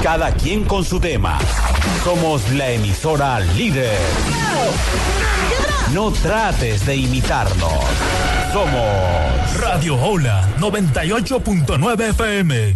Cada quien con su tema. Somos la emisora líder. No trates de imitarnos. Somos Radio Hola 98.9 FM.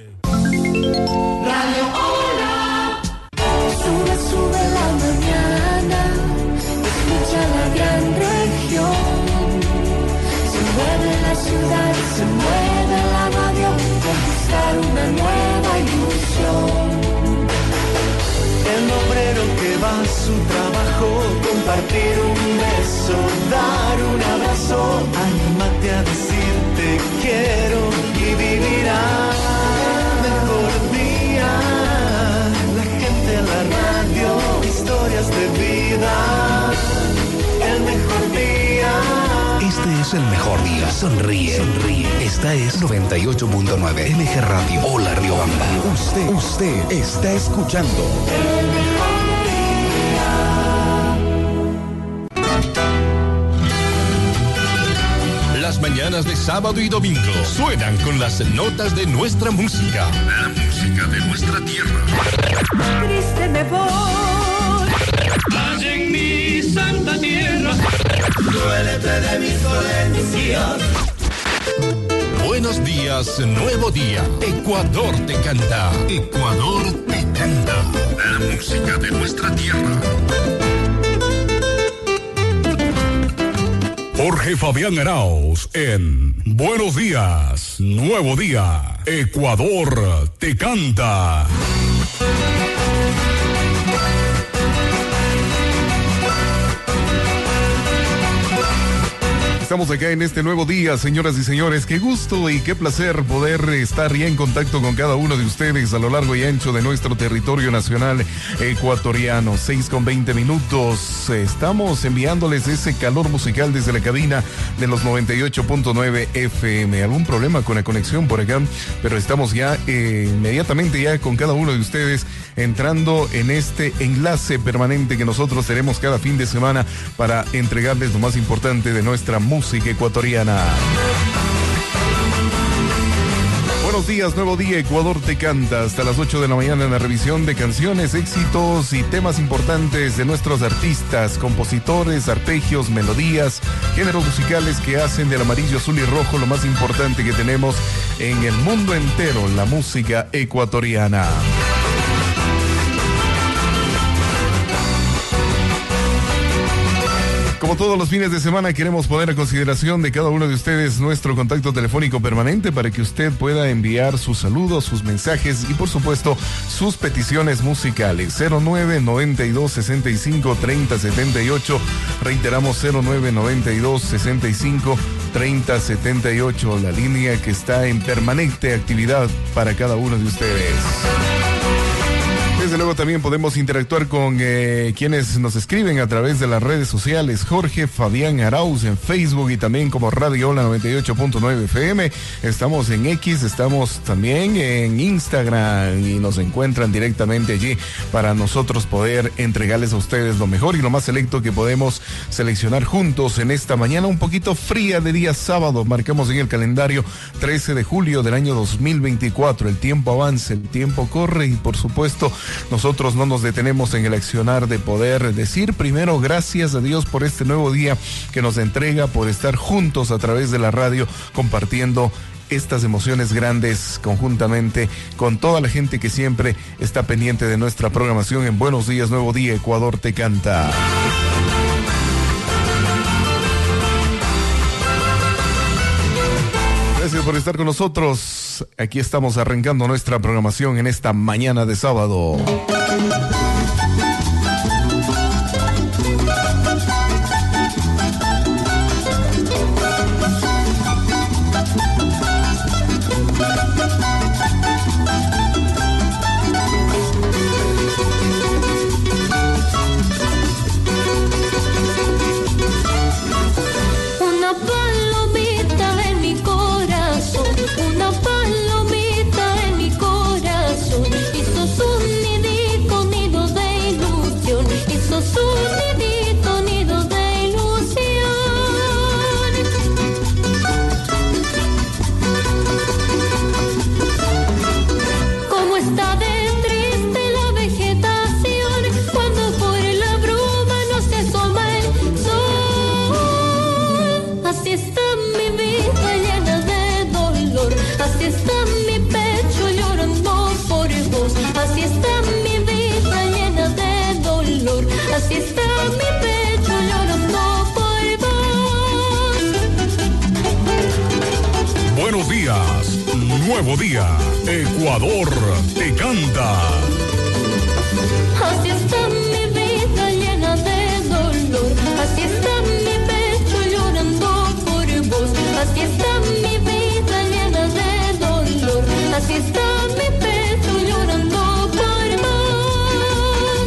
Radio Hola. Sube la mañana. Escucha la gran región. Se mueve la ciudad, se mueve la radio. Conquistar una nueva ilusión. El obrero que va a su trabajo, compartir un beso, dar un abrazo, anímate a decir te quiero y vivirás el mejor día. La gente en la radio, historias de vida, el mejor día. Este es el mejor día. Sonríe. Esta es 98.9 MG Radio. Hola Riobamba. Usted está escuchando El mejor día. Las mañanas de sábado y domingo suenan con las notas de nuestra música. La música de nuestra tierra. Triste me voy. Allá en mi santa tierra. Duélete de mis dolencias. Buenos días, nuevo día. Ecuador te canta. Ecuador te canta. La música de nuestra tierra. Jorge Fabián Arauz en Buenos días, nuevo día. Ecuador te canta. Estamos acá en este nuevo día, señoras y señores. Qué gusto y qué placer poder estar ya en contacto con cada uno de ustedes a lo largo y ancho de nuestro territorio nacional ecuatoriano. 6:20. Estamos enviándoles ese calor musical desde la cabina de los 98.9 FM. Algún problema con la conexión por acá, pero estamos ya inmediatamente ya con cada uno de ustedes entrando en este enlace permanente que nosotros tenemos cada fin de semana para entregarles lo más importante de nuestra música ecuatoriana. Buenos días, nuevo día, Ecuador te canta. Hasta las 8 de la mañana en la revisión de canciones, éxitos y temas importantes de nuestros artistas, compositores, arpegios, melodías, géneros musicales que hacen del amarillo, azul y rojo lo más importante que tenemos en el mundo entero, la música ecuatoriana. Como todos los fines de semana, queremos poner a consideración de cada uno de ustedes nuestro contacto telefónico permanente para que usted pueda enviar sus saludos, sus mensajes y, por supuesto, sus peticiones musicales. 0992-65-3078. Reiteramos, 0992-65-3078. La línea que está en permanente actividad para cada uno de ustedes. Desde luego también podemos interactuar con quienes nos escriben a través de las redes sociales. Jorge Fabián Arauz en Facebook y también como Radio Hola 98.9 FM. Estamos en X, estamos también en Instagram y nos encuentran directamente allí para nosotros poder entregarles a ustedes lo mejor y lo más selecto que podemos seleccionar juntos en esta mañana un poquito fría de día sábado. Marcamos en el calendario 13 de julio del año 2024. El tiempo avanza, el tiempo corre y por supuesto nosotros no nos detenemos en el accionar de poder decir primero gracias a Dios por este nuevo día que nos entrega, por estar juntos a través de la radio compartiendo estas emociones grandes conjuntamente con toda la gente que siempre está pendiente de nuestra programación en Buenos días, nuevo día, Ecuador te canta. Gracias por estar con nosotros. Aquí estamos arrancando nuestra programación en esta mañana de sábado. Una palomita en mi corazón hizo su nidito, nido escuchas Nuevo Día, Ecuador te canta. Así está mi vida llena de dolor, así está mi pecho llorando por vos, así está mi vida llena de dolor, así está mi pecho llorando por vos.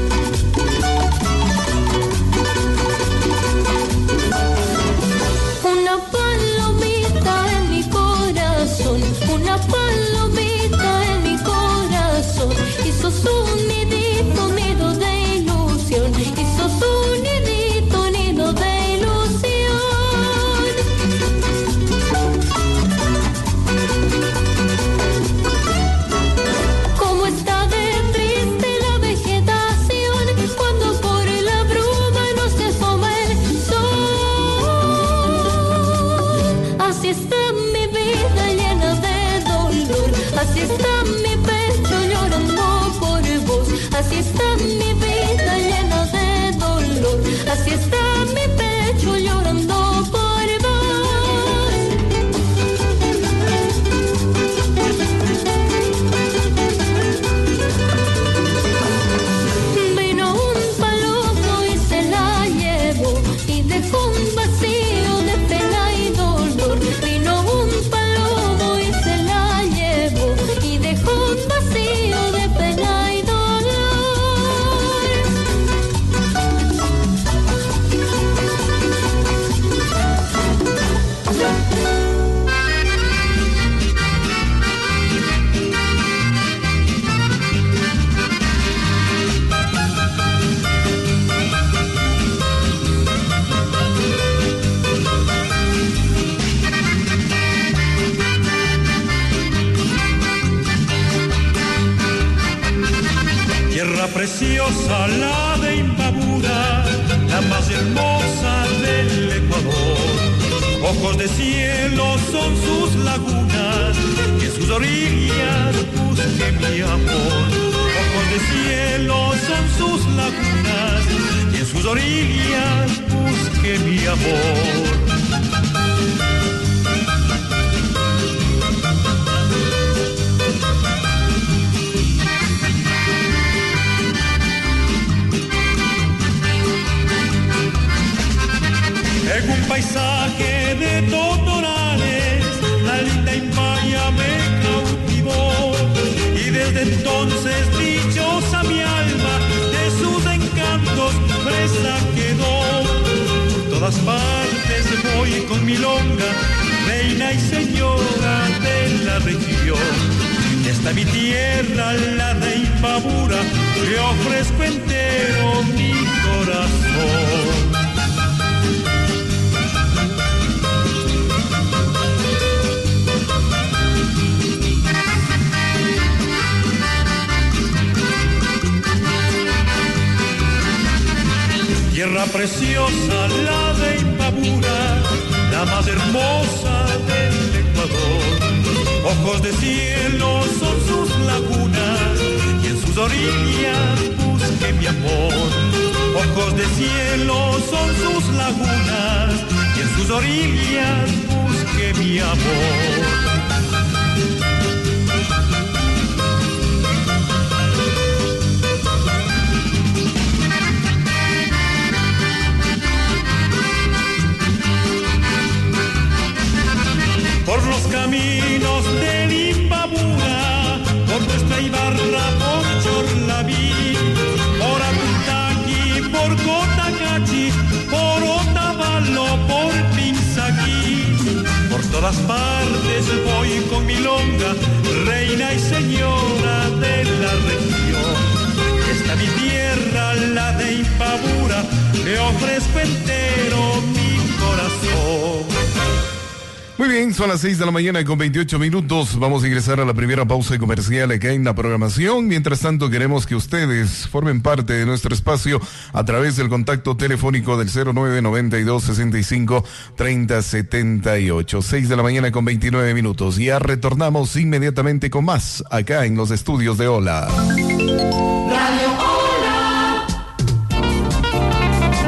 Una palomita en mi corazón, una palomita en mi corazón, y sos un nidito, nido de ilusión, y sos un nidito, nido de ilusión. Cómo está de triste la vegetación cuando por la bruma no se asoma el sol. Así está mi vida llena de dolor, así está mi pecho llorando por vos, así está mi vida llena de dolor, así está mi pecho llorando por vos. Vino un palomo y se la llevó y dejó un vacío de pena y dolor. Vino un palomo y se la llevó y dejó un vacío de pena y dolor. Tierra preciosa, la de Imbabura, la más hermosa del Ecuador. Ojos de cielo son sus lagunas, y en sus orillas busque mi amor. Ojos de cielo son sus lagunas, y en sus orillas busque mi amor. En un paisaje de totorales, la linda Imbaya me cautivó, y desde entonces dichosa mi alma, de sus encantos presa quedó. Por todas partes voy con milonga, reina y señora de la región. Esta mi tierra, la de Imbabura, le ofrezco entero mi corazón. Tierra preciosa, la de Imbabura, la más hermosa del Ecuador. Ojos de cielo son sus lagunas, y en sus orillas busque mi amor. Ojos de cielo son sus lagunas, y en sus orillas busque mi amor. Por los caminos del Imbabura, por nuestra Ibarra, por Chorlaví, por Apuntaqui, por Cotacachi, por Otavalo, por Pinzaquí. Por todas partes voy con milonga, reina y señora de la región. Esta mi tierra, la de Imbabura, le ofrezco entero mi corazón. Muy bien, son las 6 de la mañana con 28 minutos. Vamos a ingresar a la primera pausa comercial acá en la programación. Mientras tanto, queremos que ustedes formen parte de nuestro espacio a través del contacto telefónico del 0992-65-3078. 6 de la mañana con 29 minutos. Ya retornamos inmediatamente con más acá en los estudios de Hola. Radio Hola.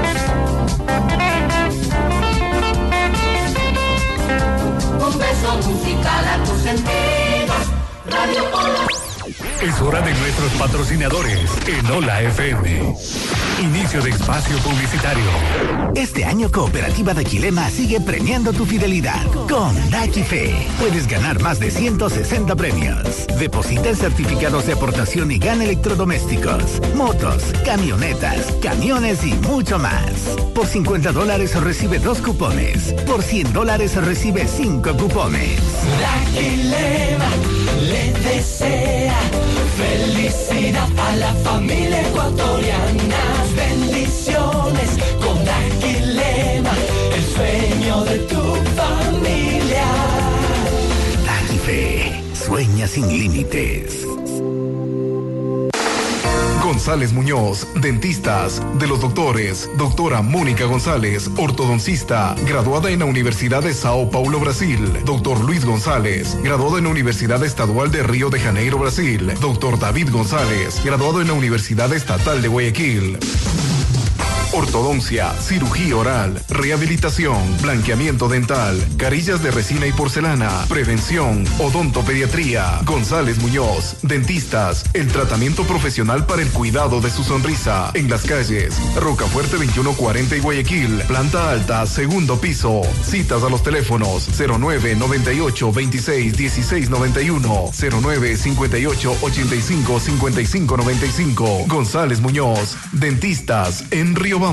Un beso musical a tus sentidos. Radio Hola. Es hora de nuestros patrocinadores en Hola FM. Inicio de espacio publicitario. Este año Cooperativa Daquilema sigue premiando tu fidelidad. Con Daquife puedes ganar más de 160 premios. Deposita en certificados de aportación y gana electrodomésticos, motos, camionetas, camiones y mucho más. Por $50 recibe 2 cupones. Por $100 recibe 5 cupones. Daquilema le desea felicidad a la familia ecuatoriana. Bendiciones con Daquilema, el sueño de tu familia. Daquife, sueña sin límites. González Muñoz, dentistas, de los doctores, doctora Mónica González, ortodoncista, graduada en la Universidad de Sao Paulo, Brasil, doctor Luis González, graduado en la Universidad Estadual de Río de Janeiro, Brasil, doctor David González, graduado en la Universidad Estatal de Guayaquil. Ortodoncia, cirugía oral, rehabilitación, blanqueamiento dental, carillas de resina y porcelana, prevención, odontopediatría. González Muñoz, dentistas, el tratamiento profesional para el cuidado de su sonrisa. En las calles Rocafuerte 2140 y Guayaquil, planta alta, segundo piso. Citas a los teléfonos 0998-261691, 0958-855595. González Muñoz, dentistas en Riobamba.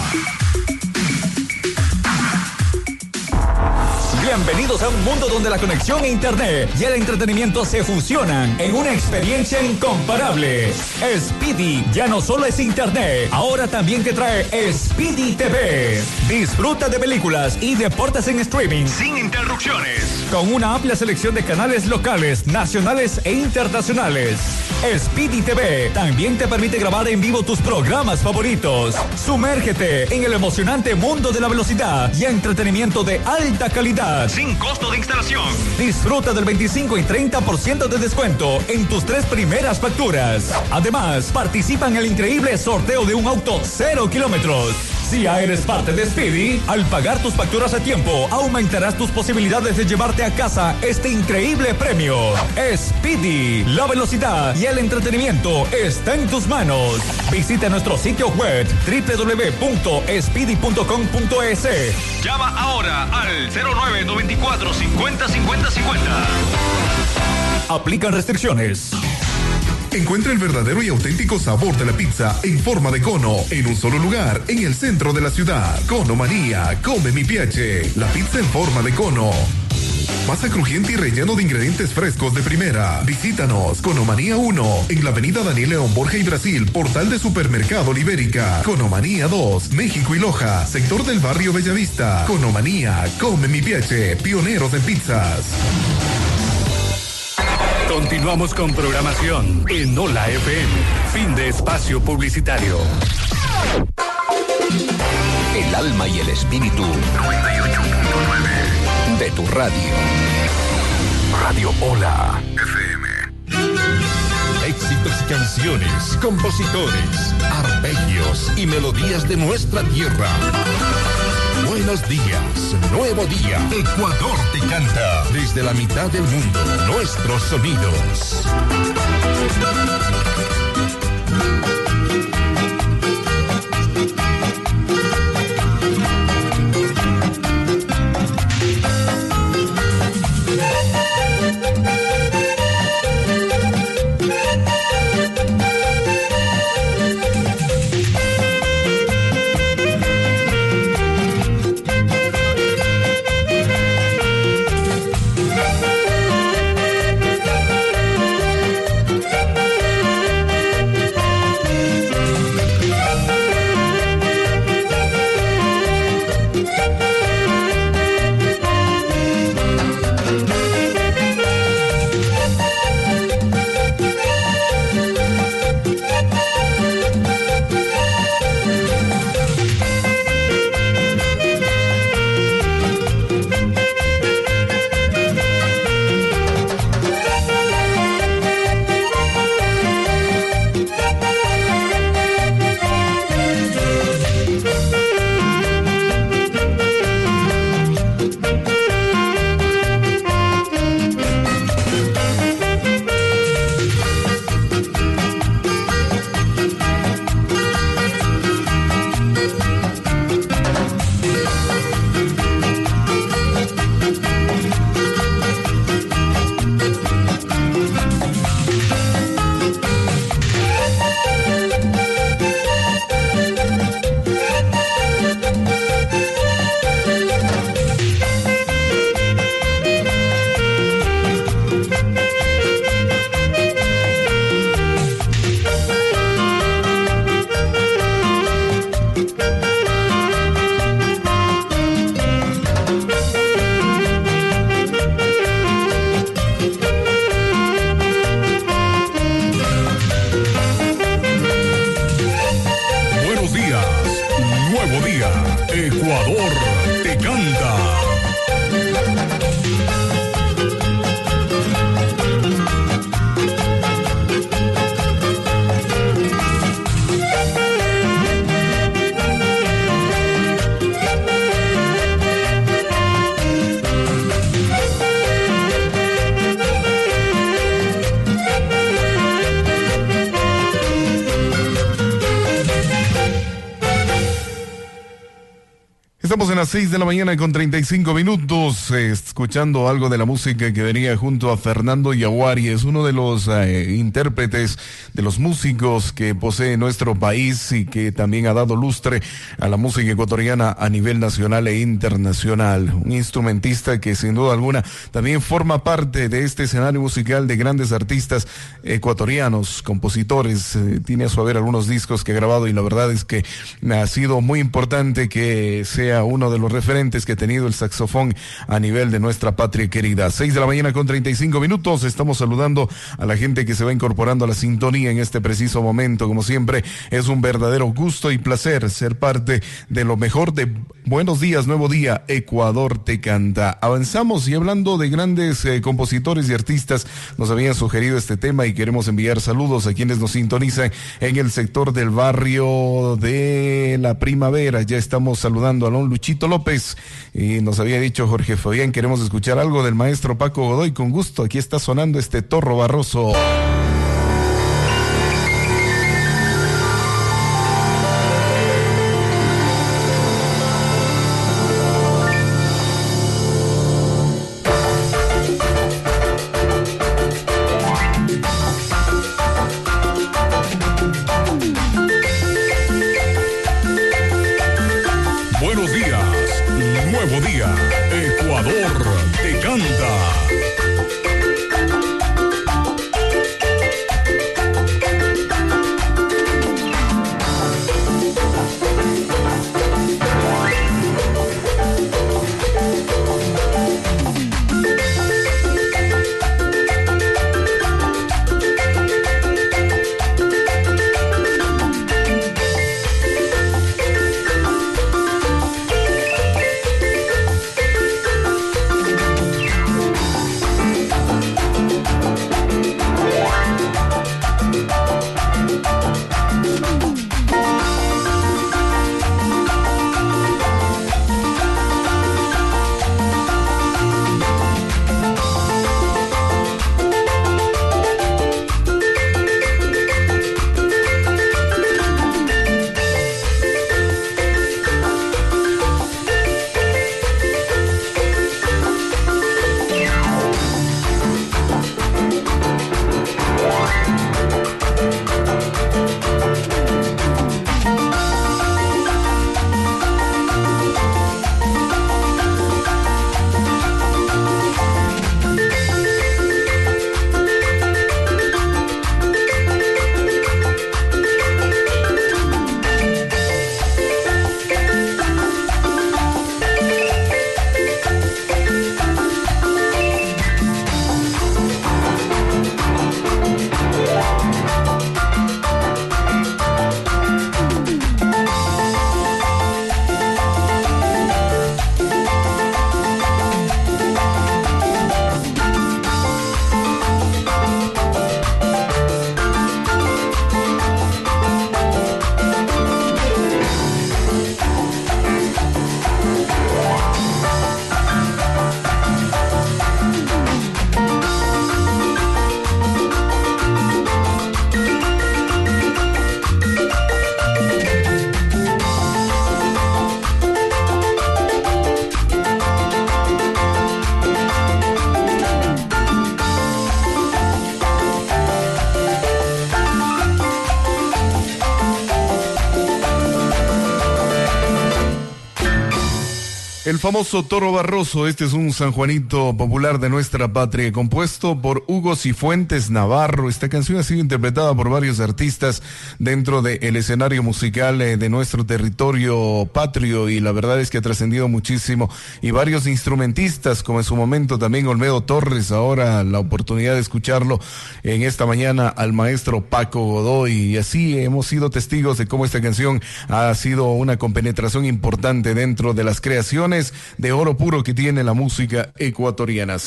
Bienvenidos a un mundo donde la conexión a internet y el entretenimiento se fusionan en una experiencia incomparable. Speedy ya no solo es internet, ahora también te trae Speedy TV. Disfruta de películas y deportes en streaming sin interrupciones, con una amplia selección de canales locales, nacionales e internacionales. Speedy TV también te permite grabar en vivo tus programas favoritos. Sumérgete en el emocionante mundo de la velocidad y entretenimiento de alta calidad, sin costo de instalación. Disfruta del 25 y 30% de descuento en tus 3 primeras facturas. Además, participa en el increíble sorteo de un auto 0 kilómetros. Si ya eres parte de Speedy, al pagar tus facturas a tiempo, aumentarás tus posibilidades de llevarte a casa este increíble premio. Speedy, la velocidad y el entretenimiento está en tus manos. Visita nuestro sitio web www.speedy.com.es. Llama ahora al 0994 50 50 50. Aplican restricciones. Encuentra el verdadero y auténtico sabor de la pizza en forma de cono en un solo lugar en el centro de la ciudad. Cono Manía, come mi piace. La pizza en forma de cono. Masa crujiente y relleno de ingredientes frescos de primera. Visítanos, Conomanía 1, en la avenida Daniel León Borja y Brasil, portal de Supermercado Libérica. Conomanía 2, México y Loja, sector del barrio Bellavista. Conomanía, come mi piace, pioneros en pizzas. Continuamos con programación en Hola FM. Fin de espacio publicitario. El alma y el espíritu 98.9 de tu radio. Radio Hola FM. Éxitos y canciones, compositores, arpegios y melodías de nuestra tierra. Buenos días, nuevo día. Ecuador te canta. Desde la mitad del mundo, nuestros sonidos. Estamos en las 6 de la mañana con 35 minutos, escuchando algo de la música que venía junto a Fernando Yaguari. Es uno de los intérpretes, de los músicos que posee nuestro país y que también ha dado lustre a la música ecuatoriana a nivel nacional e internacional. Un instrumentista que sin duda alguna también forma parte de este escenario musical de grandes artistas ecuatorianos, compositores. Tiene a su haber algunos discos que ha grabado y la verdad es que ha sido muy importante que sea uno de los referentes que ha tenido el saxofón a nivel de nuestra patria querida. 6 de la mañana con 35 minutos. Estamos saludando a la gente que se va incorporando a la sintonía en este preciso momento. Como siempre, es un verdadero gusto y placer ser parte de lo mejor de Buenos Días, Nuevo Día, Ecuador te canta. Avanzamos y hablando de grandes compositores y artistas, nos habían sugerido este tema y queremos enviar saludos a quienes nos sintonizan en el sector del barrio de La Primavera. Ya estamos saludando a don Luchito López y nos había dicho Jorge Fabián, queremos escuchar algo del maestro Paco Godoy. Con gusto, aquí está sonando este Torro Barroso. El famoso Toro Barroso, este es un sanjuanito popular de nuestra patria, compuesto por Hugo Cifuentes Navarro. Esta canción ha sido interpretada por varios artistas dentro del escenario musical de nuestro territorio patrio y la verdad es que ha trascendido muchísimo. Y varios instrumentistas, como en su momento también Olmedo Torres, ahora la oportunidad de escucharlo en esta mañana al maestro Paco Godoy. Y así hemos sido testigos de cómo esta canción ha sido una compenetración importante dentro de las creaciones de oro puro que tiene la música ecuatoriana.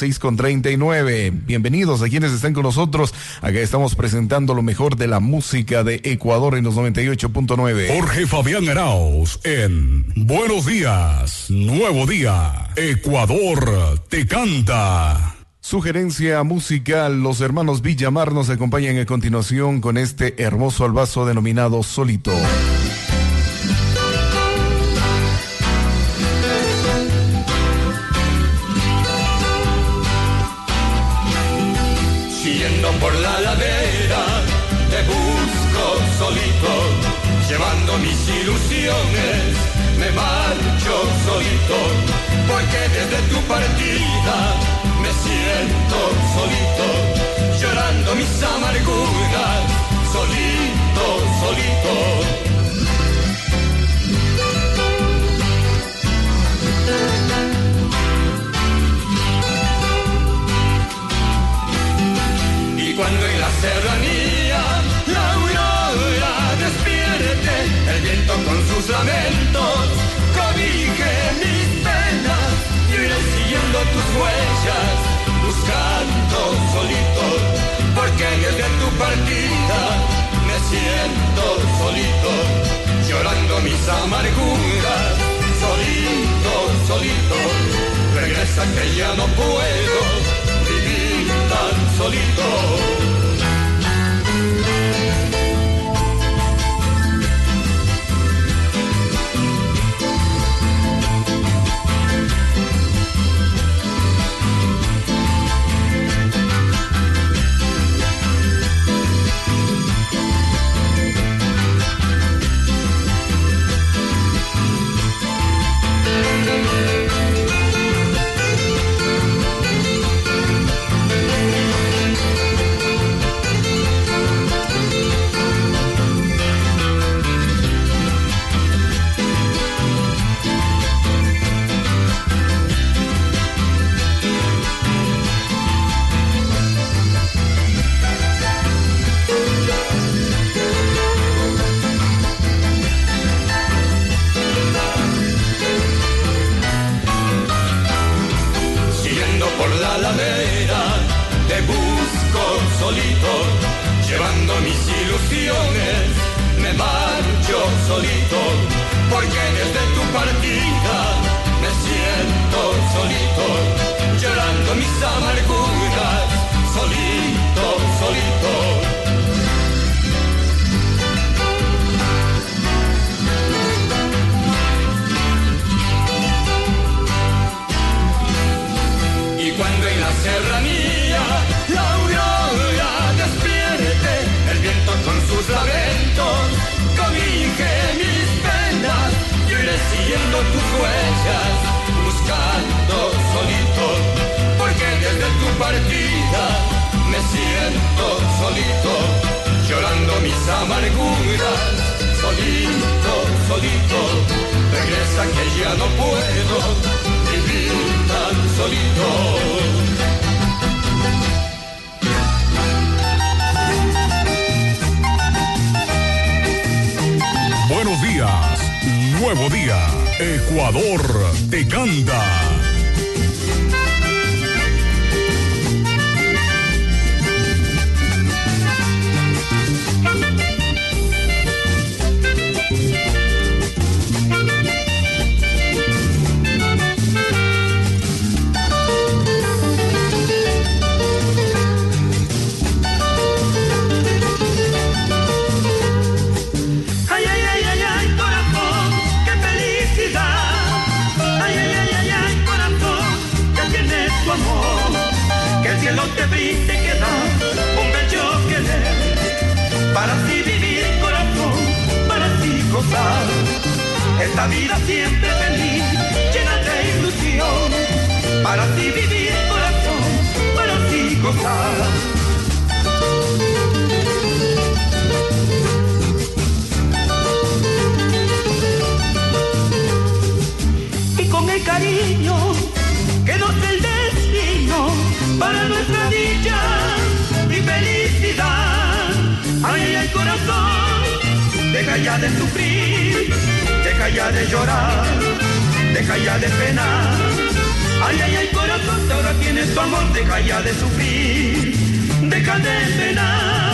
6:39. Bienvenidos a quienes están con nosotros. Acá estamos presentando lo mejor de la música de Ecuador en los 98.9. Jorge Fabián Arauz en Buenos Días, Nuevo Día, Ecuador te canta. Sugerencia musical, los hermanos Villamar nos acompañan a continuación con este hermoso albazo denominado Solito. solito, llevando mis ilusiones, me marcho solito, porque desde tu partida me siento solito, llorando mis amarguras, solito, solito. Y cuando en la serranía la aurora despierte, el viento con sus lamentos cobije mis penas, y iré siguiendo tus huellas, buscando solito, porque desde tu partida me siento solito, llorando mis amarguras, solito, solito. Regresa que ya no puedo vivir tan solito. Llevando mis ilusiones, me marcho solito, porque desde tu partida me siento solito, llorando mis amarguras, solito, solito. Y cuando en la serranía la aurora despierte, el viento con sus lamentos cobije mis penas, yo iré siguiendo tus huellas, buscando solito, porque desde tu partida me siento solito, llorando mis amarguras, solito, solito. Regresa que ya no puedo vivir tan solito. Buenos días, nuevo día, Ecuador te canta. No te brinde que da un bello querer, para así vivir corazón, para así gozar esta vida siempre feliz, llena de ilusión, para así vivir corazón, para así gozar. Y con el cariño que nos da el destino, para nuestra dicha y felicidad. Ay, ay, corazón, deja ya de sufrir, deja ya de llorar, deja ya de penar. Ay, ay, ay, corazón, si ahora tienes tu amor, deja ya de sufrir, deja de penar.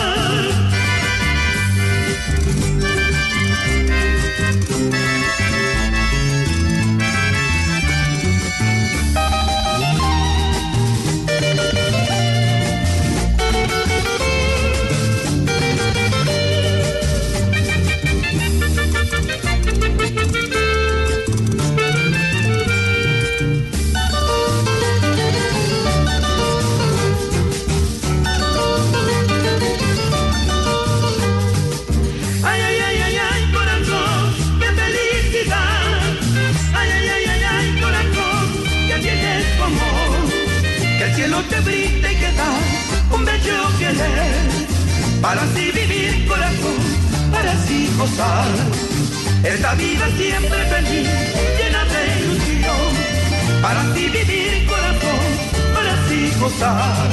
para así gozar. Esta vida siempre feliz, llena de ilusión, para así vivir corazón, para así gozar.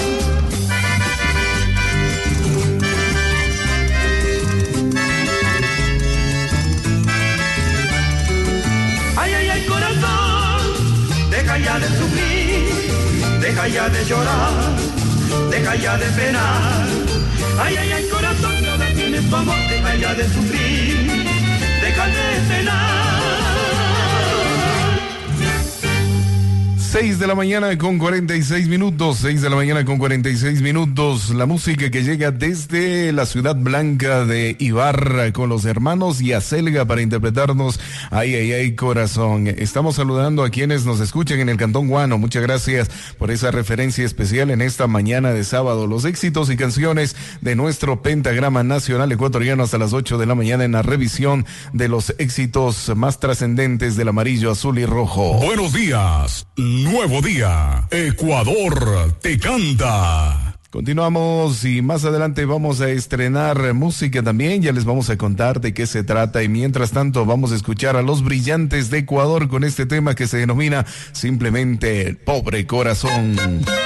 Ay, ay, ay, corazón, deja ya de sufrir, deja ya de llorar, deja ya de penar. Ay, ay, ay, corazón, no detienes tu amor, deja ya de sufrir, deja de penar. 6 de la mañana con 46 minutos, 6 de la mañana con 46 minutos, la música que llega desde la ciudad blanca de Ibarra con los hermanos Yacelga para interpretarnos Ay, ay, ay, corazón. Estamos saludando a quienes nos escuchan en el Cantón Guano, muchas gracias por esa referencia especial en esta mañana de sábado. Los éxitos y canciones de nuestro pentagrama nacional ecuatoriano hasta las 8 de la mañana en la revisión de los éxitos más trascendentes del amarillo, azul y rojo. Buenos días. Nuevo día, Ecuador te canta. Continuamos y más adelante vamos a estrenar música también, ya les vamos a contar de qué se trata y mientras tanto vamos a escuchar a los Brillantes de Ecuador con este tema que se denomina simplemente El Pobre Corazón.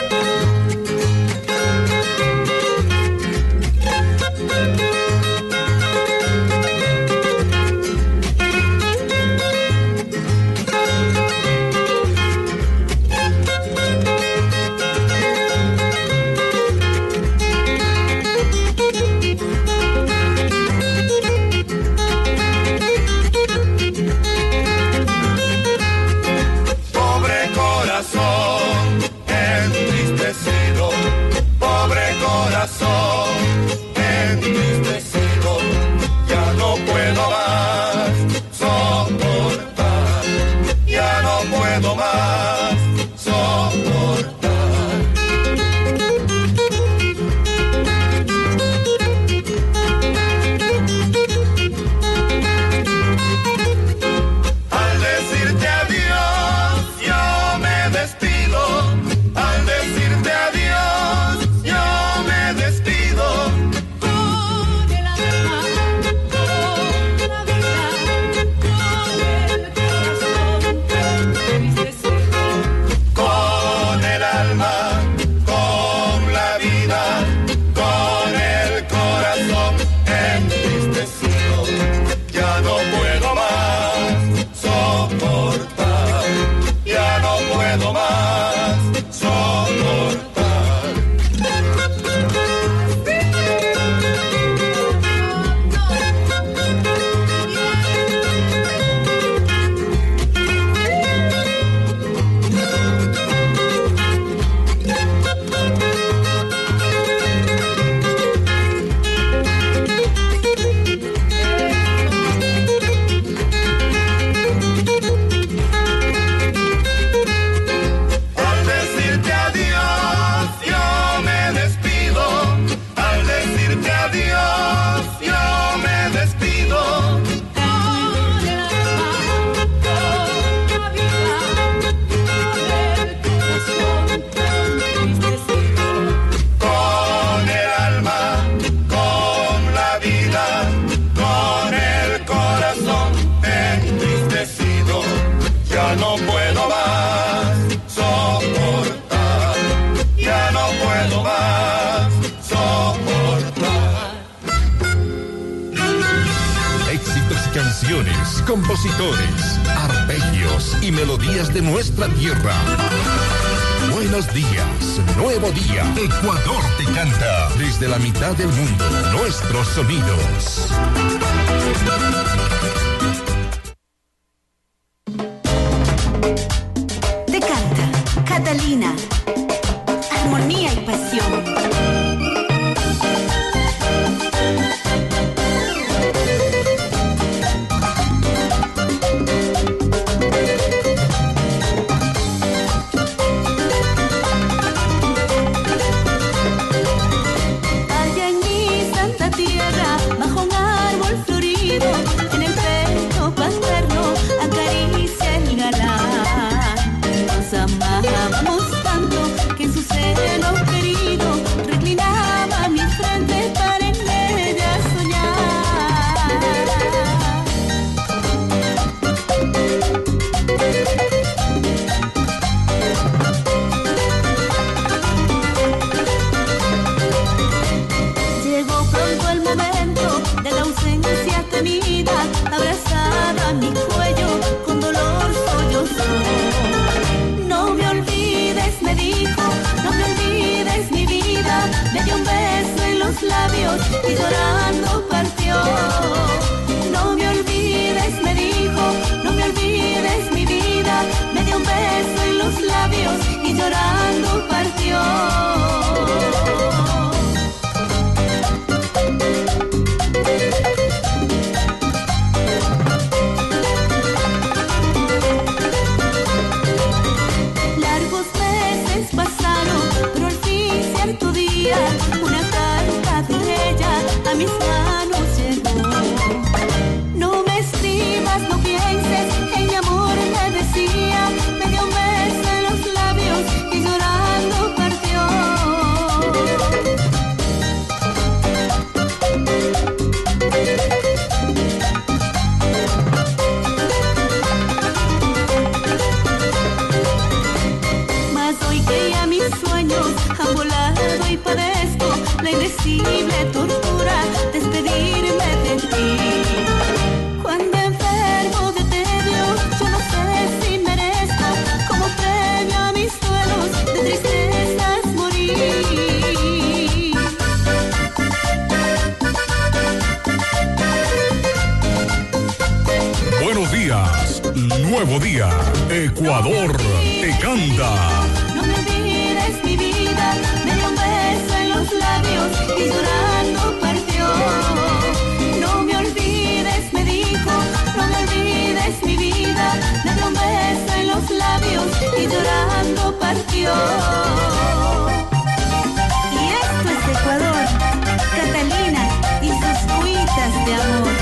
Compositores, arpegios y melodías de nuestra tierra. Buenos días, nuevo día. Ecuador te canta. Desde la mitad del mundo, nuestros sonidos. Te canta Catalina. Armonía y pasión. En el pecho paterno acaricia el galán. Nos amamos nuevo día. Ecuador te canta. No me olvides mi vida, me dio un beso en los labios y llorando partió. No me olvides, me dijo, no me olvides mi vida, me dio un beso en los labios y llorando partió. Y esto es Ecuador, Catalina y sus cuitas de amor.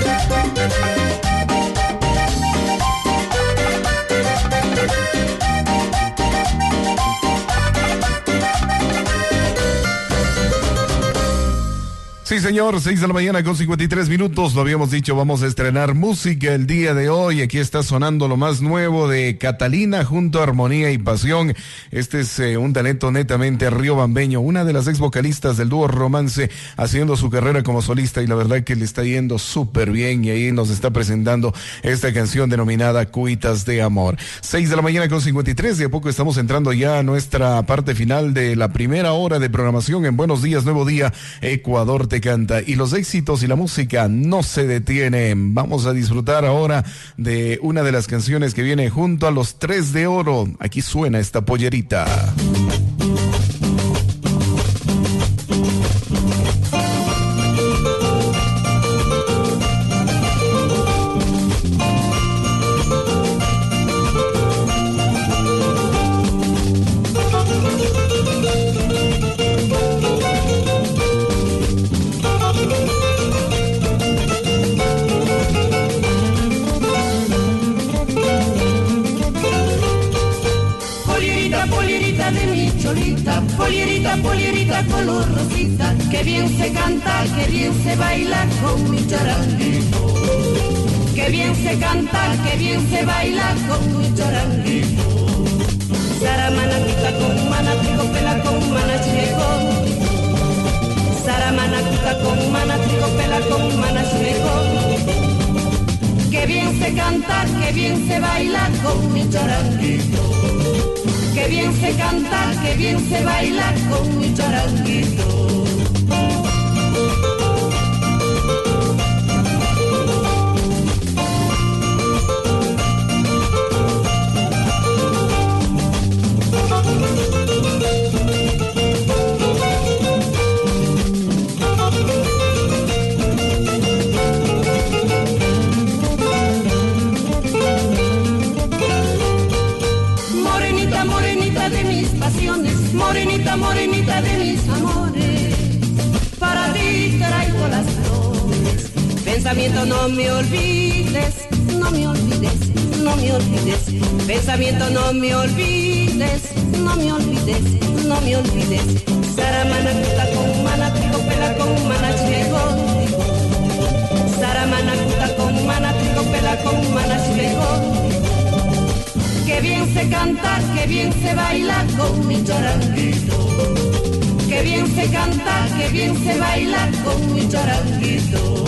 Sí, señor, 6 de la mañana con 53 minutos. Lo habíamos dicho, vamos a estrenar música el día de hoy. Aquí está sonando lo más nuevo de Catalina junto a Armonía y Pasión. Este es un talento netamente riobambeño, una de las ex vocalistas del dúo Romance, haciendo su carrera como solista y la verdad que le está yendo súper bien y ahí nos está presentando esta canción denominada Cuitas de Amor. 6 de la mañana con 53, de a poco estamos entrando ya a nuestra parte final de la primera hora de programación en Buenos Días, Nuevo Día, Ecuador te canta, y los éxitos y la música no se detienen. Vamos a disfrutar ahora de una de las canciones que viene junto a los 3 de Oro. Aquí suena esta pollerita. Polierita, polierita, color rosita, que bien se canta, que bien se baila con mi charanguito. Que bien se canta, que bien se baila con mi charanguito. Saramanacuta con mana, tricopela con mana, chileco. Saramanacuta con mana, tricopela con mana, chileco. Que bien se canta, que bien se baila con mi charanguito. Que bien se canta, que bien se baila con mi charanguito. Morenita, morenita de mis amores, para ti traigo las flores. Pensamiento, no me olvides, no me olvides, no me olvides. Pensamiento, no me olvides, no me olvides, no me olvides. Saramanacuta con mana, tricopela con mana, chileco. Saramanacuta con mana, tricopela con mana, chileco. Que bien se canta, que bien se baila con mi charanguito. Que bien se canta, que bien se baila con mi charanguito.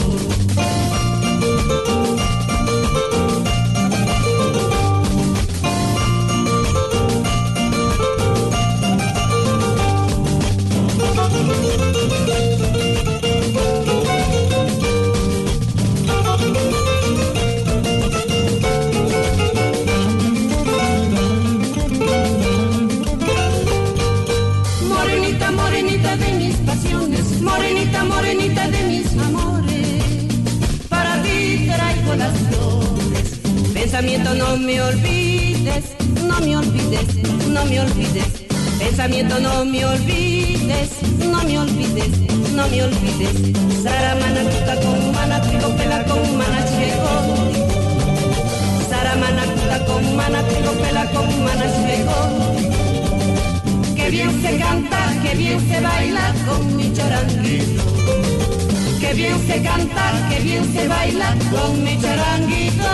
Morenita, morenita de mis amores, para ti traigo las flores. Pensamiento, no me olvides, no me olvides, no me olvides. Pensamiento, no me olvides, no me olvides, no me olvides. Saramanacuta con mana, tricopela con mana, chileco. Saramanacuta con mana, tricopela con mana, chileco. Que bien se canta, que bien se baila con mi charanguito. Que bien se canta, que bien se baila con mi charanguito.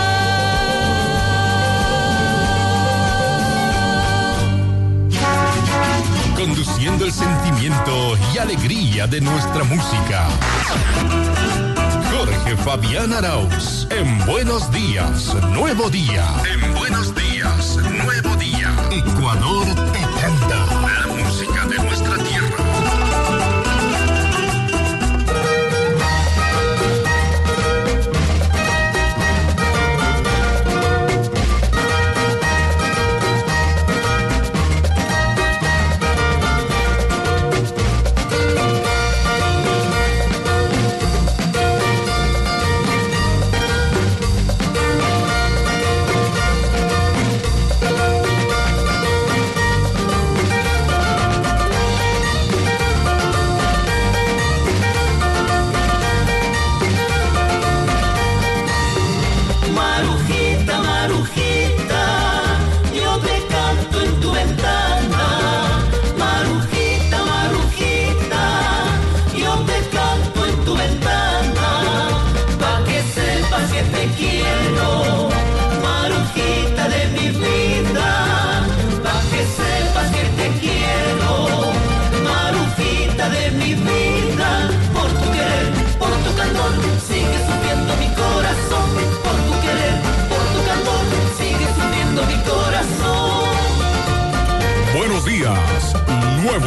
Conduciendo el sentimiento y alegría de nuestra música. Jorge Fabián Arauz, en Buenos Días, Nuevo Día. En Buenos Días, Nuevo Día. Ecuador te canta. La música de nuestra tierra.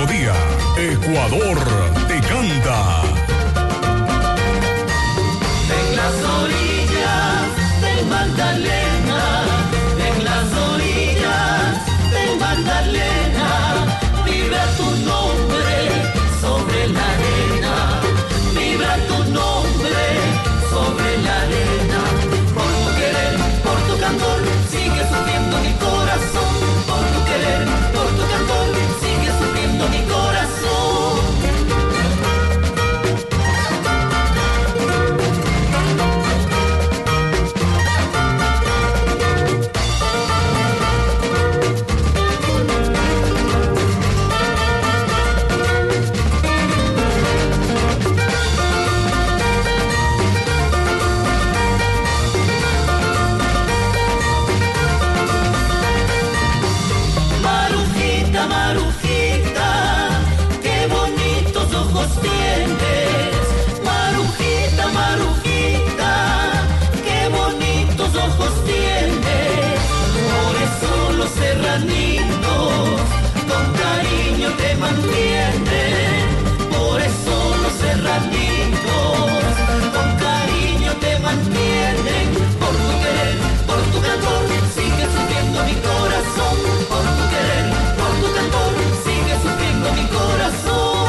nuevo día. Ecuador te canta. En las orillas del Magdalena, en las orillas del Magdalena, vibra tu nombre sobre la arena, vibra tu nombre sobre la arena. Por tu querer, por tu cantor, sigue sufriendo mi corazón. Por tu querer, por tu cantor, sigue sufriendo mi corazón. Marujita, qué bonitos ojos tienes. Marujita, Marujita, qué bonitos ojos tienes. Por eso los serranitos con cariño te mantienen. Por eso los serranitos con cariño te mantienen. Por tu querer, por tu cantor, sigue sufriendo mi corazón. Por tu querer, por tu cantor, sigue sufriendo mi corazón.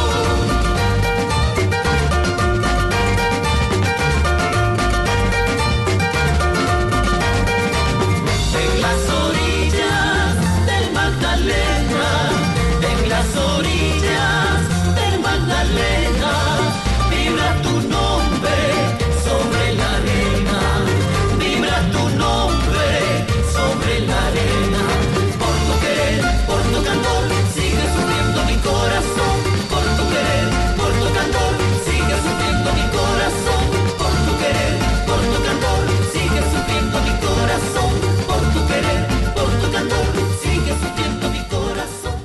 En las orillas del Magdalena, en las orillas del Magdalena, vibra tu nombre sobre la arena, vibra tu nombre sobre la arena. Por tu querer, por tu cantor, sigue sufriendo mi corazón. Por tu querer, por tu cantor, sigue sufriendo mi corazón. Por tu querer, por tu cantor, sigue sufriendo mi corazón. Por tu querer, por tu cantor, sigue sufriendo mi corazón.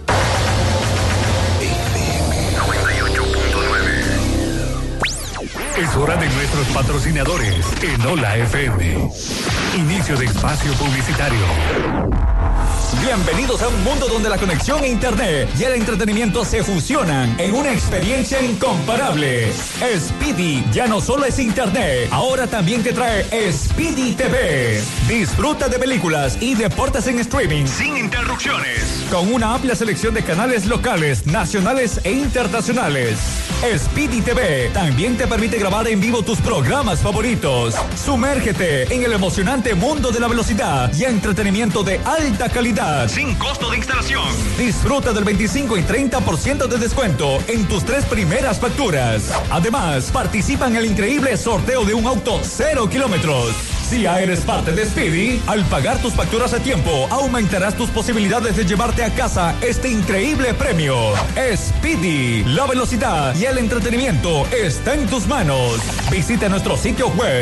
Es hora de nuestros patrocinadores en Hola FM. Inicio de espacio publicitario. Bienvenidos a un mundo donde la conexión e internet y el entretenimiento se fusionan en una experiencia incomparable. Speedy ya no solo es internet, ahora también te trae Speedy TV. Disfruta de películas y deportes en streaming sin interrupciones, con una amplia selección de canales locales, nacionales e internacionales. Speedy TV también te permite grabar en vivo tus programas favoritos. Sumérgete en el emocionante mundo de la velocidad y entretenimiento de alta calidad, sin costo de instalación. Disfruta del 25 y 30% de descuento en tus 3 primeras facturas. Además, participa en el increíble sorteo de un auto 0 kilómetros. Si ya eres parte de Speedy, al pagar tus facturas a tiempo, aumentarás tus posibilidades de llevarte a casa este increíble premio. Speedy, la velocidad y el entretenimiento está en tus manos. Visita nuestro sitio web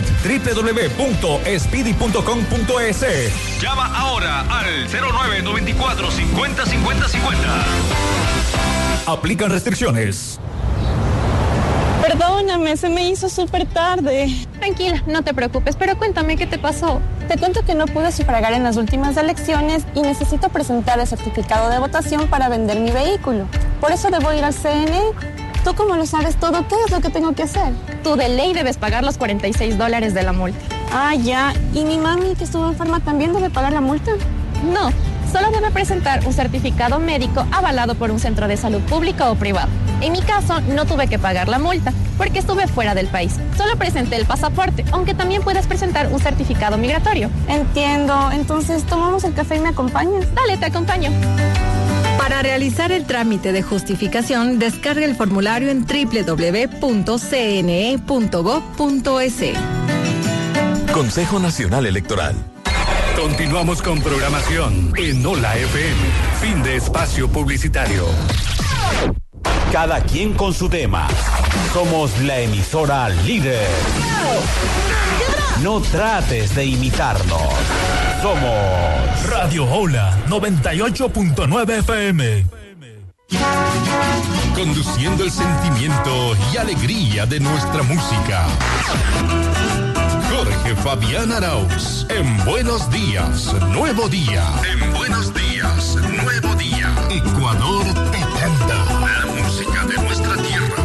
www.speedy.com.es. Llama ahora al 0994 50 50 50. Aplican restricciones. Perdóname, se me hizo súper tarde. Tranquila, no te preocupes, pero cuéntame qué te pasó. Te cuento que no pude sufragar en las últimas elecciones y necesito presentar el certificado de votación para vender mi vehículo. Por eso debo ir al CNE. Tú, como lo sabes todo, ¿qué es lo que tengo que hacer? Tú de ley debes pagar los $46 de la multa. Ah, ya. ¿Y mi mami, que estuvo enferma, también debe pagar la multa? No, solo debe presentar un certificado médico avalado por un centro de salud público o privado. En mi caso, no tuve que pagar la multa porque estuve fuera del país. Solo presenté el pasaporte, aunque también puedes presentar un certificado migratorio. Entiendo. Entonces, ¿tomamos el café y me acompañas? Dale, te acompaño. Para realizar el trámite de justificación, descarga el formulario en www.cne.gov.es. Consejo Nacional Electoral. Continuamos con programación en Hola FM. Fin de espacio publicitario. Cada quien con su tema. Somos la emisora líder. No trates de imitarnos. Somos Radio Hola 98.9 FM. Conduciendo el sentimiento y alegría de nuestra música. Jorge Fabián Arauz. En Buenos Días, Nuevo Día. En Buenos Días, Nuevo Día. Ecuador te canta. La música de nuestra tierra.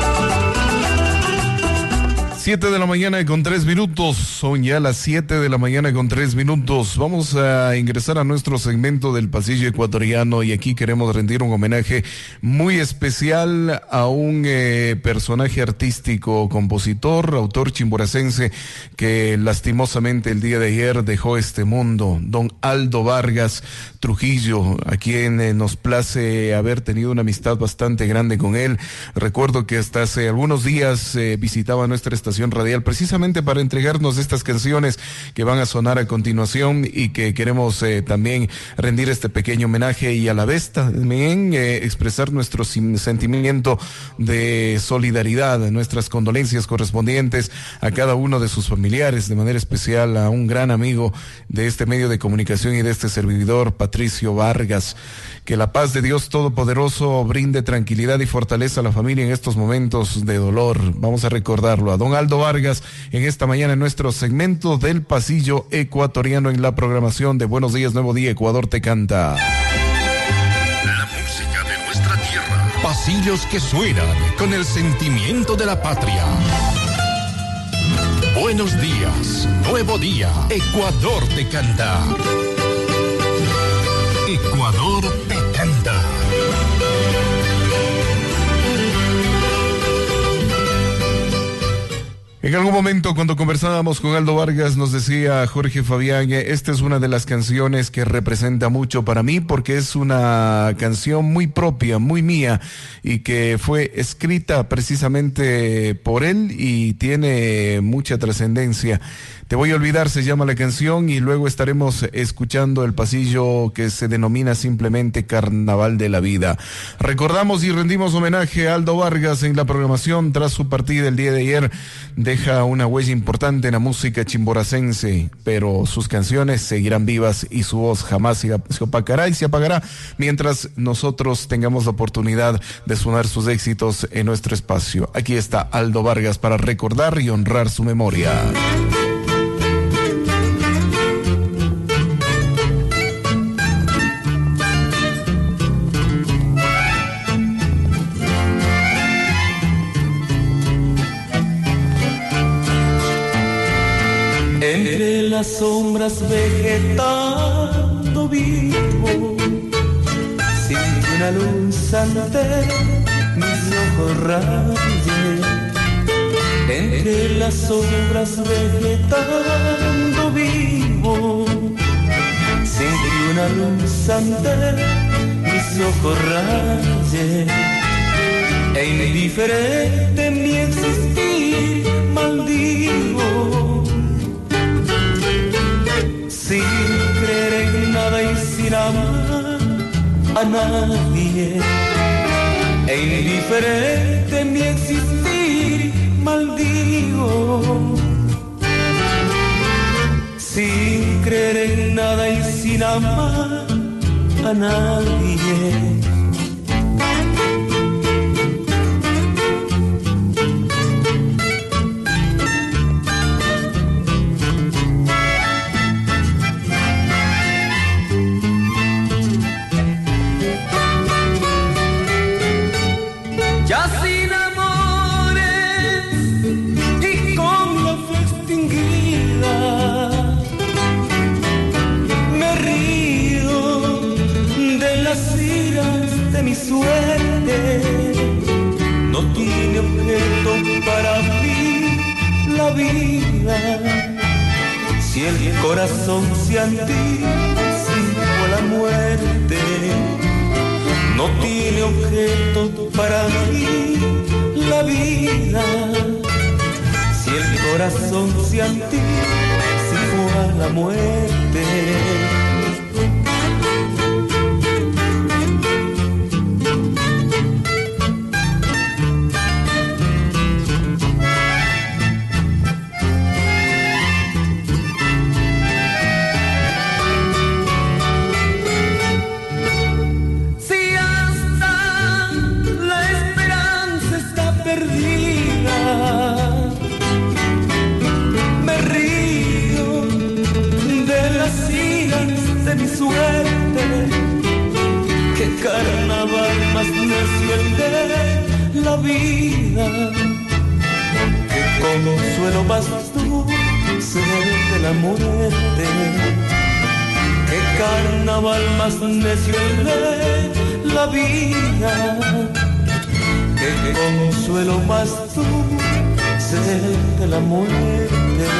7 de la mañana con 3 minutos, son ya las 7 de la mañana con 3 minutos. Vamos a ingresar a nuestro segmento del pasillo ecuatoriano y aquí queremos rendir un homenaje muy especial a un personaje artístico, compositor, autor chimboracense que lastimosamente el día de ayer dejó este mundo, don Aldo Vargas Trujillo, a quien nos place haber tenido una amistad bastante grande con él. Recuerdo que hasta hace algunos días visitaba nuestra estación radial precisamente para entregarnos estas canciones que van a sonar a continuación y que queremos también rendir este pequeño homenaje y a la vez también expresar nuestro sentimiento de solidaridad, nuestras condolencias correspondientes a cada uno de sus familiares, de manera especial a un gran amigo de este medio de comunicación y de este servidor, Patricio Vargas. Que la paz de Dios Todopoderoso brinde tranquilidad y fortaleza a la familia en estos momentos de dolor. Vamos a recordarlo a don Aldo Vargas en esta mañana en nuestro segmento del pasillo ecuatoriano en la programación de Buenos Días, Nuevo Día, Ecuador te canta. La música de nuestra tierra. Pasillos que suenan con el sentimiento de la patria. Buenos días, Nuevo Día, Ecuador te canta. Ecuador te canta. En algún momento cuando conversábamos con Aldo Vargas nos decía Jorge Fabián, esta es una de las canciones que representa mucho para mí porque es una canción muy propia, muy mía y que fue escrita precisamente por él y tiene mucha trascendencia. Te voy a olvidar, se llama la canción y luego estaremos escuchando el pasillo que se denomina simplemente Carnaval de la Vida. Recordamos y rendimos homenaje a Aldo Vargas en la programación tras su partida el día de ayer. Deja una huella importante en la música chimboracense, pero sus canciones seguirán vivas y su voz jamás se opacará y se apagará mientras nosotros tengamos la oportunidad de sonar sus éxitos en nuestro espacio. Aquí está Aldo Vargas para recordar y honrar su memoria. Entre las sombras vegetando vivo, sin una luz ante mis ojos rayé. Entre las sombras vegetando vivo, sin una luz ante mis ojos rayé. E indiferente mi existir maldigo, sin creer en nada y sin amar a nadie. E indiferente mi existir maldigo, sin creer en nada y sin amar a nadie. No tiene objeto para mí la vida. Si el corazón se anticipó a la muerte, no tiene objeto para mí la vida. Si el corazón se anticipó a la muerte, me río de las iras vida, que consuelo más dulce de la muerte, que carnaval más necio de la vida, que consuelo más dulce de la muerte.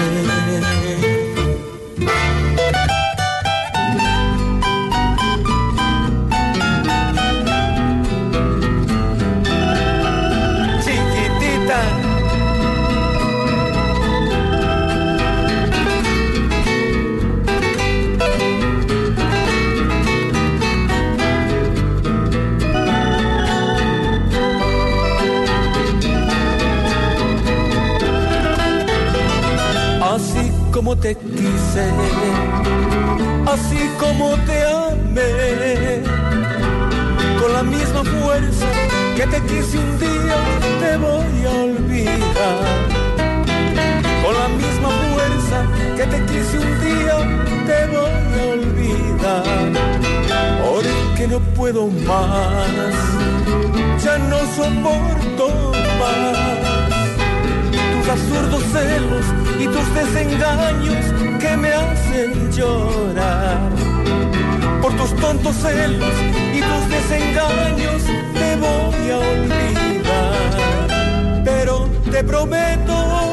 Como te quise, así como te amé, con la misma fuerza que te quise un día, te voy a olvidar. Con la misma fuerza que te quise un día, te voy a olvidar. Porque no puedo más, ya no soporto más tus absurdos celos y tus desengaños que me hacen llorar. Por tus tontos celos y tus desengaños te voy a olvidar. Pero te prometo,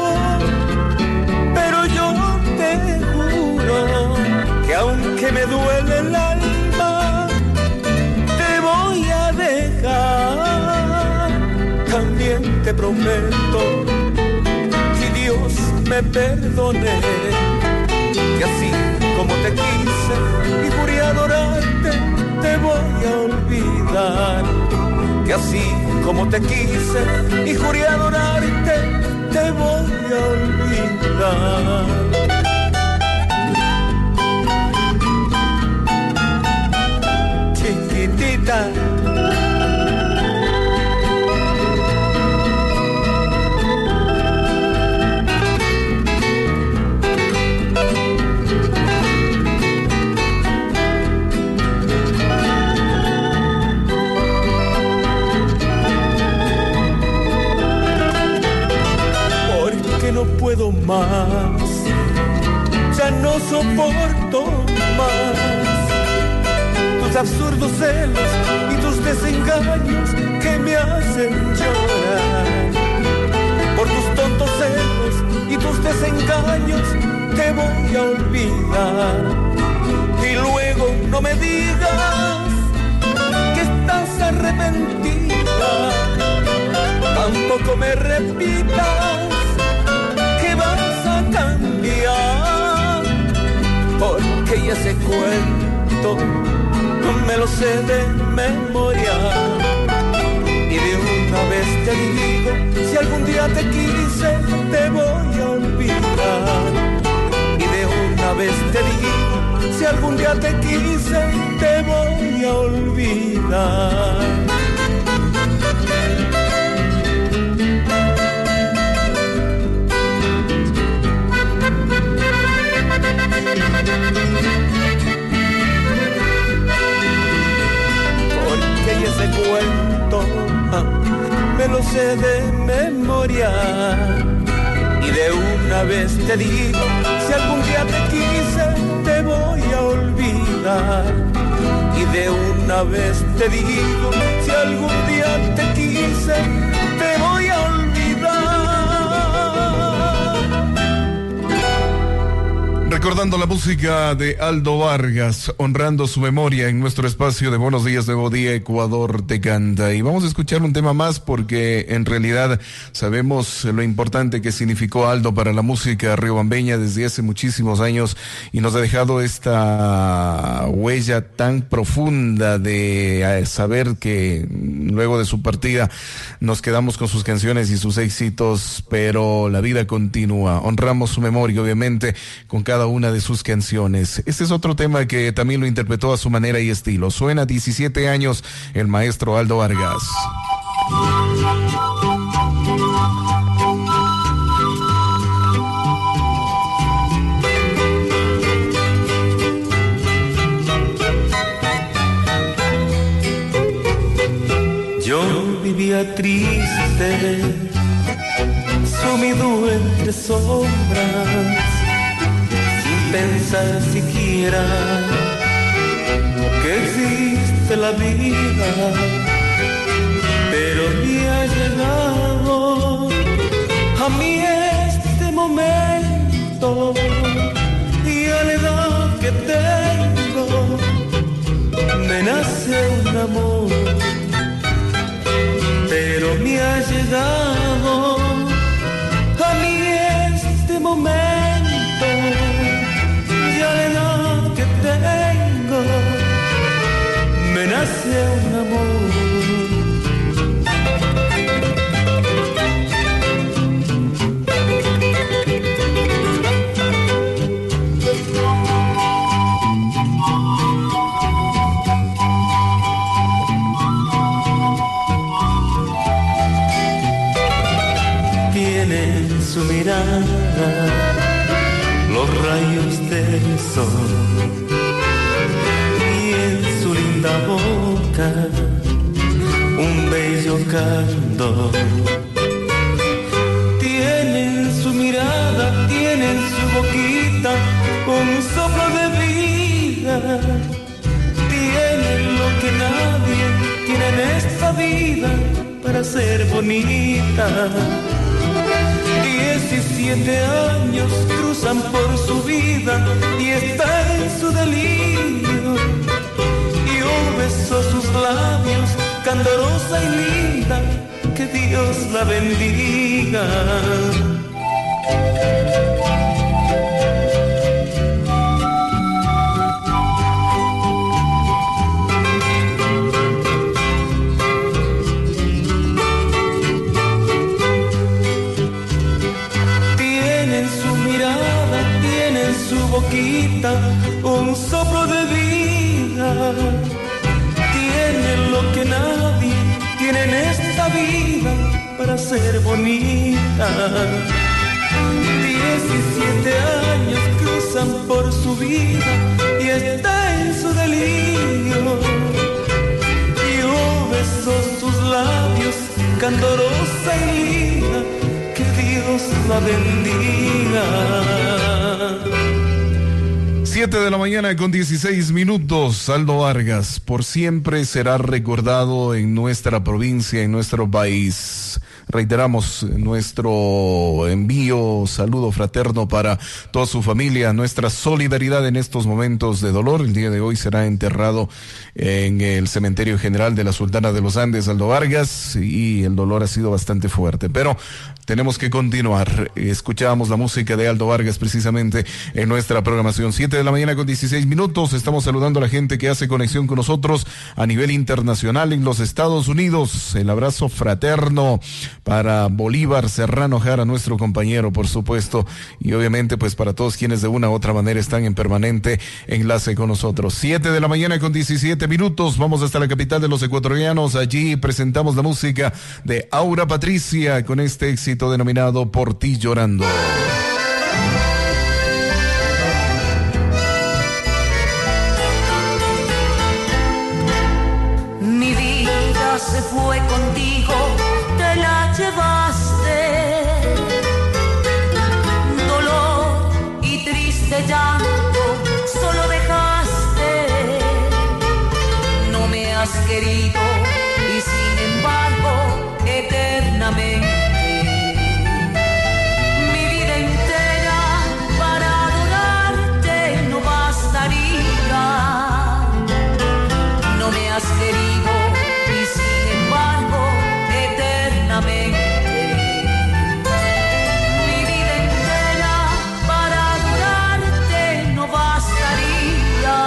pero yo te juro que aunque me duele el alma, te voy a dejar. También te prometo, Dios me perdone, que así como te quise y juré adorarte, te voy a olvidar. Que así como te quise y juré adorarte, te voy a olvidar. Chiquitita, no puedo más, ya no soporto más tus absurdos celos y tus desengaños que me hacen llorar. Por tus tontos celos y tus desengaños te voy a olvidar. Y luego no me digas que estás arrepentida, tampoco me repitas vas a cambiar, porque ya ese cuento me lo sé de memoria. Y de una vez te digo, si algún día te quise, te voy a olvidar. Y de una vez te digo, si algún día te quise, te voy a olvidar. Porque ese cuento me lo sé de memoria. Y de una vez te digo, si algún día te quise, te voy a olvidar. Y de una vez te digo, si algún día te quise, te voy a olvidar. Recordando la música de Aldo Vargas, honrando su memoria en nuestro espacio de Buenos Días, Nuevo Día, Ecuador te canta. Y vamos a escuchar un tema más porque en realidad sabemos lo importante que significó Aldo para la música riobambeña desde hace muchísimos años y nos ha dejado esta huella tan profunda de saber que luego de su partida nos quedamos con sus canciones y sus éxitos, pero la vida continúa. Honramos su memoria, obviamente, con cada una de sus canciones. Este es otro tema que también lo interpretó a su manera y estilo. Suena 17 años el maestro Aldo Vargas. Yo vivía triste sombras, sin pensar siquiera que existe la vida, pero me ha llegado a mí este momento y a la edad que tengo me nace un amor, pero me ha llegado a mí este momento y a la edad que tengo me nace un amor. Su mirada, los rayos del sol, y en su linda boca un bello candor. Tienen su mirada, tienen su boquita un soplo de vida, tienen lo que nadie tiene en esta vida para ser bonita. 17 años cruzan por su vida y está en su delirio. Yo beso sus labios, candorosa y linda, que Dios la bendiga. Boquita, un soplo de vida, tiene lo que nadie tiene en esta vida para ser bonita. 17 años cruzan por su vida y está en su delirio. Yo beso sus labios, candorosa y linda, que Dios la bendiga. 7 de la mañana con 16 minutos. Aldo Vargas por siempre será recordado en nuestra provincia, en nuestro país. Reiteramos nuestro envío, saludo fraterno para toda su familia, nuestra solidaridad en estos momentos de dolor. El día de hoy será enterrado en el Cementerio General de la Sultana de los Andes, Aldo Vargas, y el dolor ha sido bastante fuerte, pero tenemos que continuar. Escuchábamos la música de Aldo Vargas precisamente en nuestra programación. 7 de la mañana con 16 minutos. Estamos saludando a la gente que hace conexión con nosotros a nivel internacional en los Estados Unidos. El abrazo fraterno para Bolívar Serrano Jara, nuestro compañero, por supuesto, y obviamente pues para todos quienes de una u otra manera están en permanente enlace con nosotros. 7 de la mañana con 17 minutos. Vamos hasta la capital de los ecuatorianos. Allí presentamos la música de Aura Patricia con este éxito denominado Por ti llorando. Mi vida se fue contigo, te la llevaste, dolor y triste llanto solo dejaste, no me has querido y sin embargo eternamente has querido y sin embargo eternamente mi vida entera para adorarte no bastaría.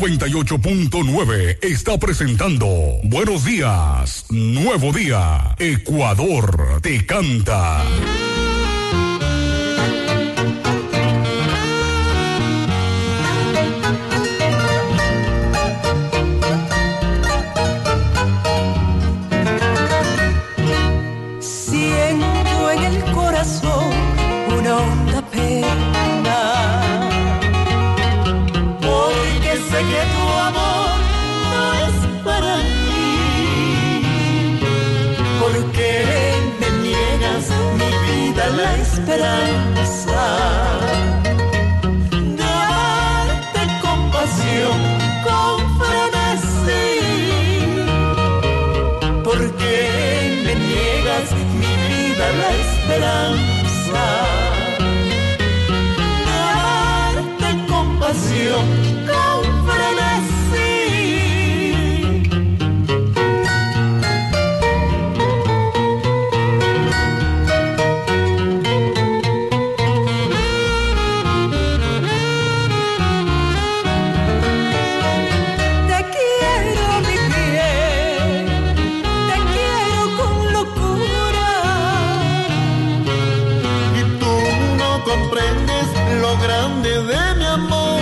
98.9 está presentando Buenos Días, Nuevo Día. Ecuador te canta. Siento en el corazón una honda pena, porque sé que tu amor no es para mí, porque me niegas mi vida la esperanza de darte compasión con frenesí, porque me niegas mi vida la esperanza de darte compasión con frenesí. Te quiero mi bien, te quiero con locura, Y tú no comprendes lo grande de mi amor.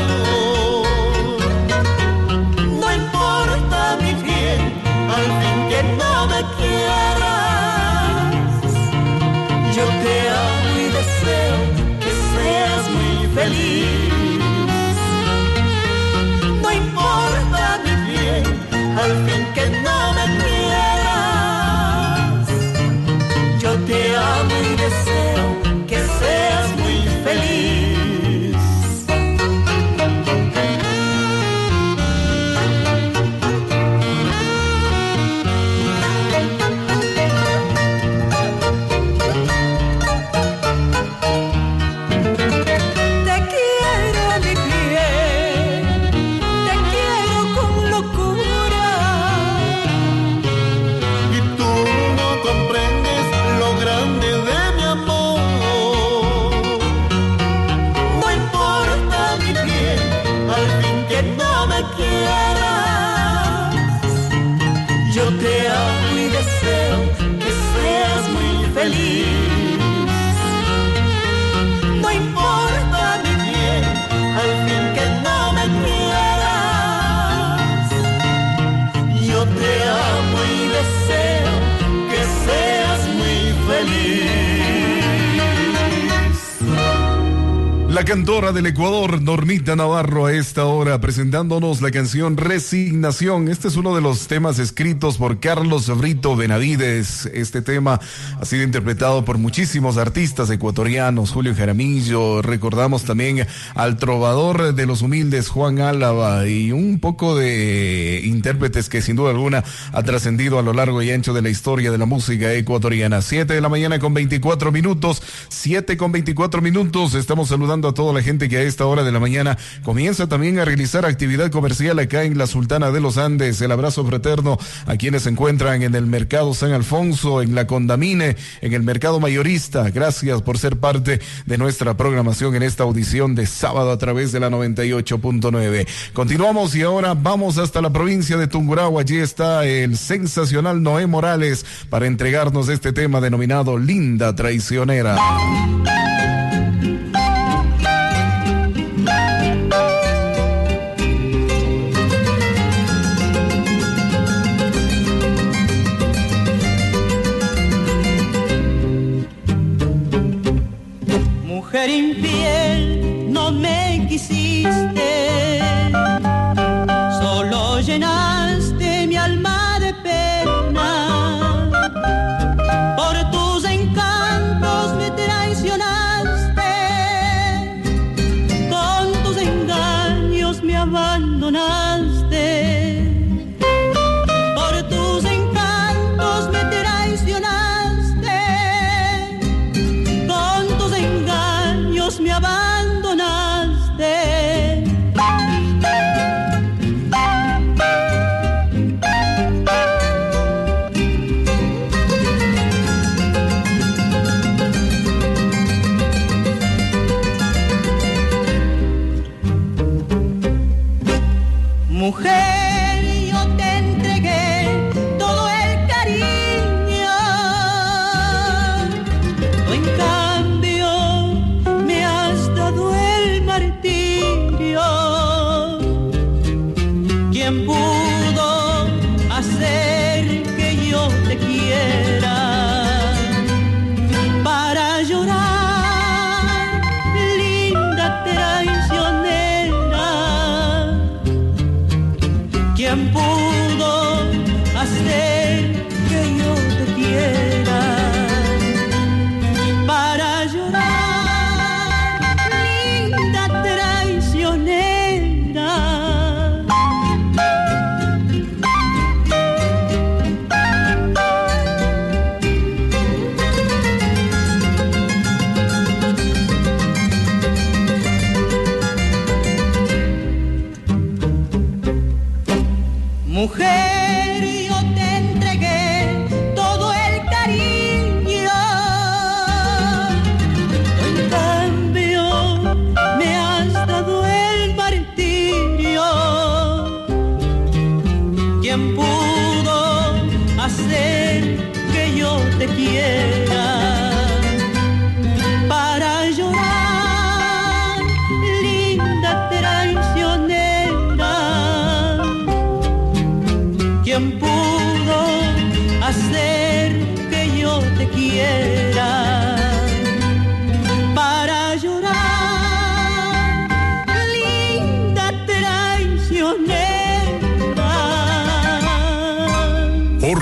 no importa mi bien, al fin que no me quieras, yo te amo y deseo que seas muy feliz. No importa mi bien, al fin que no me quieras, yo te amo y deseo que seas muy feliz. Te quiero mi bien, te quiero con locura, Y tú no comprendes lo grande de mi amor. no importa mi bien, al fin que no me quieras, yo te amo y deseo que seas muy feliz. No importa mi bien, al fin que no me quieras, yo te amo y deseo que seas muy feliz. La cantora del Ecuador, Normita Navarro, a esta hora presentándonos la canción Resignación. Este es uno de los temas escritos por Carlos Brito Benavides. Este tema ha sido interpretado por muchísimos artistas ecuatorianos, Julio Jaramillo, recordamos también al trovador de los humildes, Juan Álava, y un poco de intérpretes que sin duda alguna ha trascendido a lo largo y ancho de la historia de la música ecuatoriana. 7 de la mañana con 24 minutos, 7 con 24 minutos. Estamos saludando a toda la gente que a esta hora de la mañana comienza también a realizar actividad comercial acá en la Sultana de los Andes. El abrazo fraterno a quienes se encuentran en el Mercado San Alfonso, en la Condamine, en el Mercado Mayorista. Gracias por ser parte de nuestra programación en esta audición de sábado a través de la 98.9. Continuamos y ahora vamos hasta la provincia de Tungurahua. Allí está el sensacional Noé Morales para entregarnos este tema denominado Linda Traicionera. Mujer infiel, no me quisiste, solo llenaste mi alma de pena. Por tus encantos me traicionaste, con tus engaños me abandonaste. Por tus encantos me traicionaste, con tus engaños me abandonaste.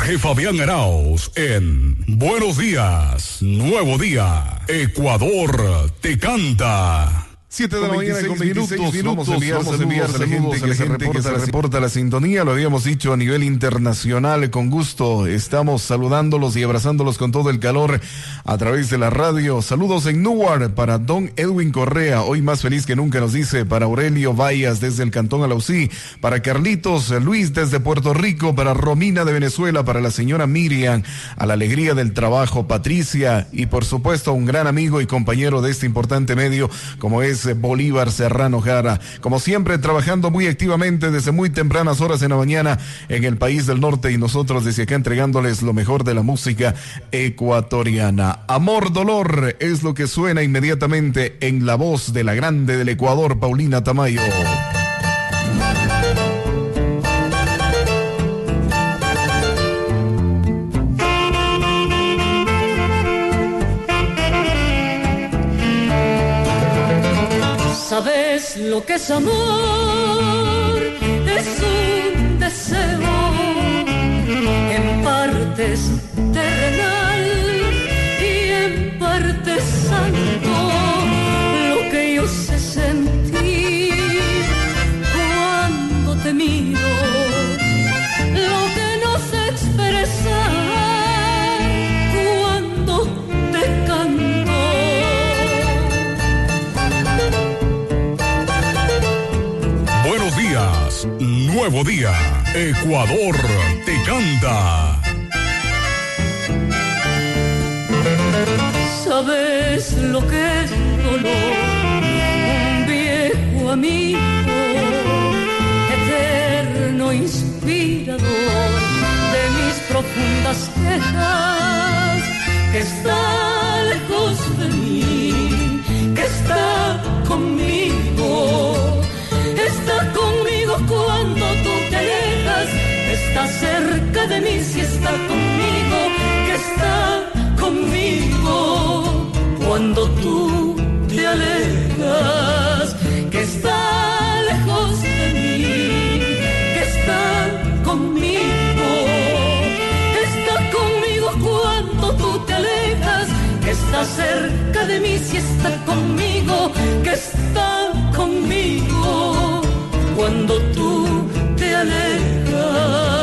Jorge Fabián Arauz en Buenos Días, Nuevo Día. Ecuador te canta. 7 de la mañana con 26 minutos. Vamos a enviar a la gente que se reporta la sintonía. Lo habíamos dicho a nivel internacional. Con gusto estamos saludándolos y abrazándolos con todo el calor a través de la radio. Saludos en Newark para don Edwin Correa, hoy más feliz que nunca, nos dice. Para Aurelio Vallas desde el Cantón Alausí. Para Carlitos Luis desde Puerto Rico. Para Romina de Venezuela. Para la señora Miriam, a la alegría del trabajo, Patricia. Y por supuesto a un gran amigo y compañero de este importante medio como es Bolívar Serrano Jara, como siempre trabajando muy activamente desde muy tempranas horas en la mañana en el país del norte, y nosotros desde acá entregándoles lo mejor de la música ecuatoriana. Amor, dolor es lo que suena inmediatamente en la voz de la grande del Ecuador, Paulina Tamayo. ¿Sabes lo que es amor? Es un deseo en partes terrenal y en partes santo. Lo que yo sé sentir cuando te miro, lo que no sé expresar cuando te canto. Buenos días, nuevo día, Ecuador te canta. ¿Sabes lo que es dolor? Un viejo amigo, eterno inspirador de mis profundas quejas, que está lejos de mí, que está conmigo. Está conmigo cuando tú te alejas, está cerca de mí si está conmigo, que está conmigo cuando tú te alejas, que está lejos de mí, que está conmigo cuando tú te alejas, que está cerca de mí si está conmigo, que está conmigo cuando tú te alejas.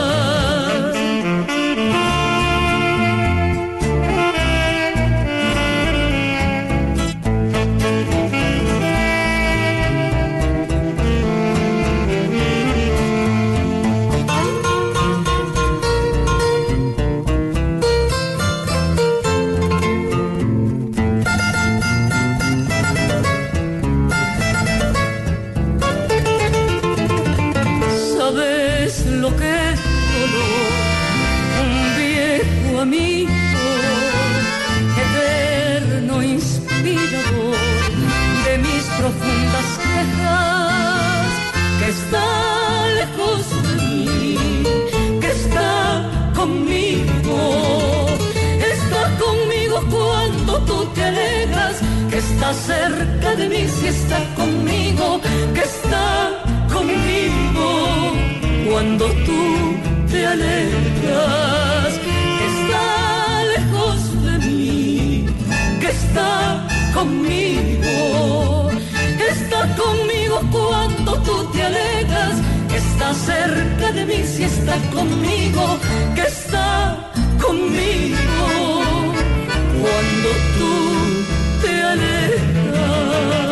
Amigo, eterno inspirador de mis profundas quejas, que está lejos de mí, que está conmigo cuando tú te alejas, que está cerca de mí si está conmigo, que está conmigo cuando tú te alejas. Está lejos de mí, que está conmigo cuando tú te alejas, que está cerca de mí si está conmigo, que está conmigo cuando tú te alejas.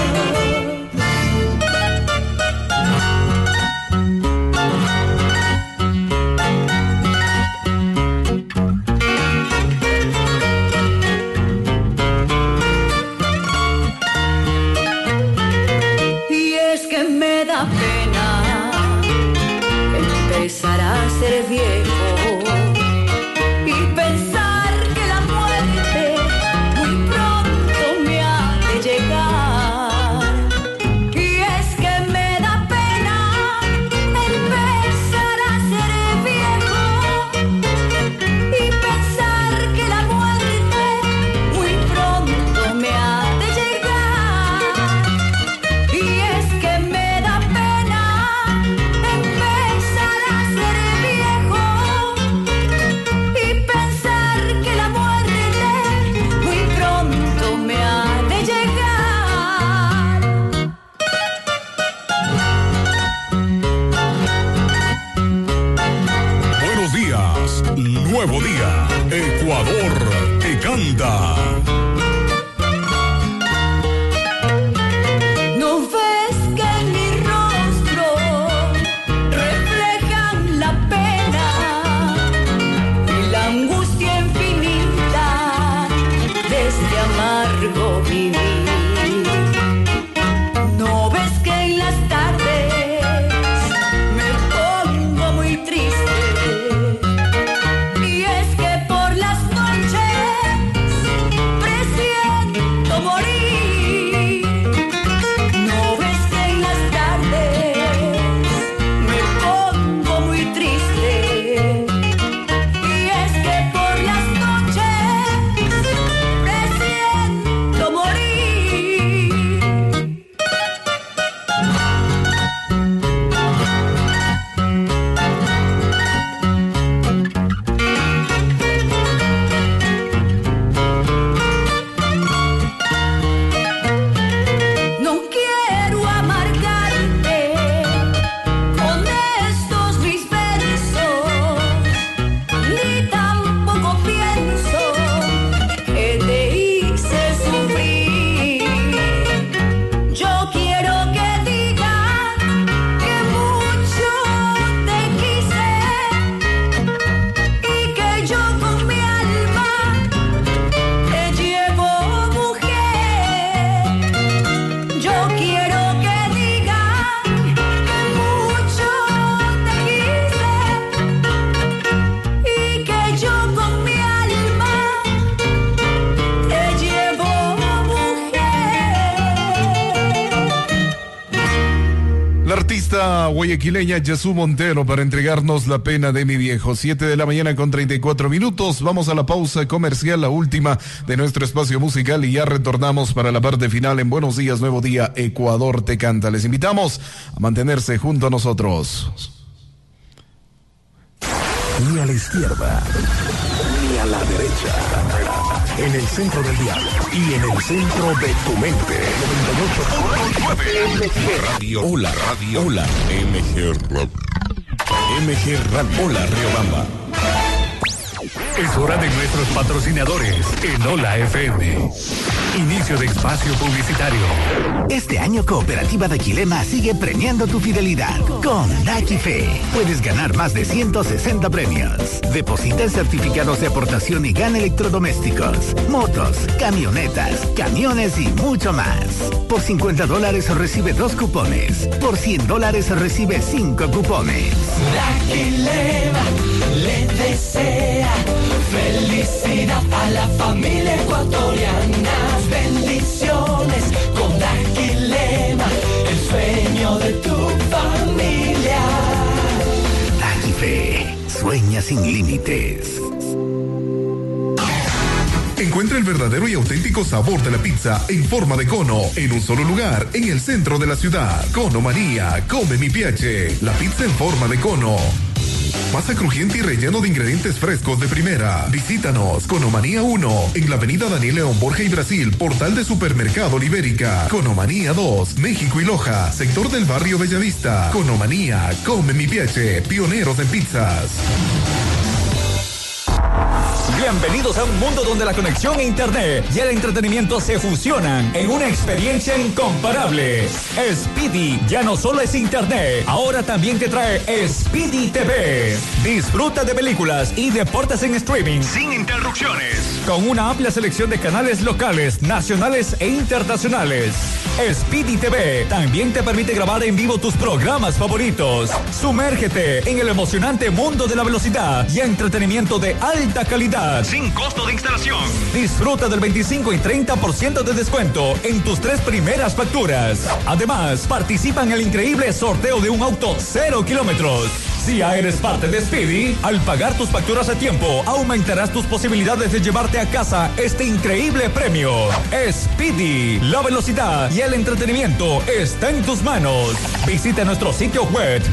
Ser viejo y pensar que la muerte muy pronto me ha canta. ¿No ves que en mi rostro reflejan la pena y la angustia infinita de este amargo vivir? ¿No ves que en las tardes me pongo muy triste? Y es que por las noches presiento morir. ¿No ves que en las tardes me pongo muy triste? Y es que por las noches presiento morir. No quiero amargarte con estos mis versos, ni tampoco pienso que te hice sufrir. Yo quiero que digas que mucho te quise y que yo con mi alma te llevo, mujer. Yo quiero que digan que mucho te quise y que yo con mi alma te llevo, mujer. La artista guayaquileña Yasú Montero para entregarnos La pena de mi viejo. 7:34 a.m. Vamos a la pausa comercial, la última de nuestro espacio musical, y ya retornamos para la parte final en Buenos Días, Nuevo Día, Ecuador te canta. Les invitamos a mantenerse junto a nosotros. Ni a la izquierda, ni a la derecha. En el centro del dial y en el centro de tu mente. 98.9 MG Radio. Hola, MG Radio. MG Radio. Hola, Riobamba. Es hora de nuestros patrocinadores en Hola FM. Inicio de espacio publicitario. Este año Cooperativa de Quilema sigue premiando tu fidelidad. Con DachiFe puedes ganar más de 160 premios. Deposita en certificados de aportación y gana electrodomésticos, motos, camionetas, camiones y mucho más. Por $50 recibe 2 cupones. Por $100 recibe 5 cupones. La Quilema le desea felicidad a la familia ecuatoriana. Bendiciones con la Quilema, el sueño de tu familia. DachiFe, sueña sin límites. Encuentra el verdadero y auténtico sabor de la pizza en forma de cono en un solo lugar en el centro de la ciudad. Cono Manía, come mi piace. La pizza en forma de cono. Masa crujiente y relleno de ingredientes frescos de primera. Visítanos, Conomanía 1, en la avenida Daniel León Borja y Brasil, portal de Supermercado Libérica. Conomanía 2, México y Loja, sector del barrio Bellavista. Conomanía, come mi piace, pioneros en pizzas. Bienvenidos a un mundo donde la conexión a internet y el entretenimiento se fusionan en una experiencia incomparable. Speedy ya no solo es internet, ahora también te trae Speedy TV. Disfruta de películas y deportes en streaming sin interrupciones, con una amplia selección de canales locales, nacionales e internacionales. Speedy TV también te permite grabar en vivo tus programas favoritos. Sumérgete en el emocionante mundo de la velocidad y entretenimiento de alta calidad, sin costo de instalación. Disfruta del 25 y 30% de descuento en tus 3 primeras facturas. Además, participa en el increíble sorteo de un auto 0 kilómetros. Si ya eres parte de Speedy, al pagar tus facturas a tiempo, aumentarás tus posibilidades de llevarte a casa este increíble premio. Speedy, la velocidad y el entretenimiento está en tus manos. Visita nuestro sitio web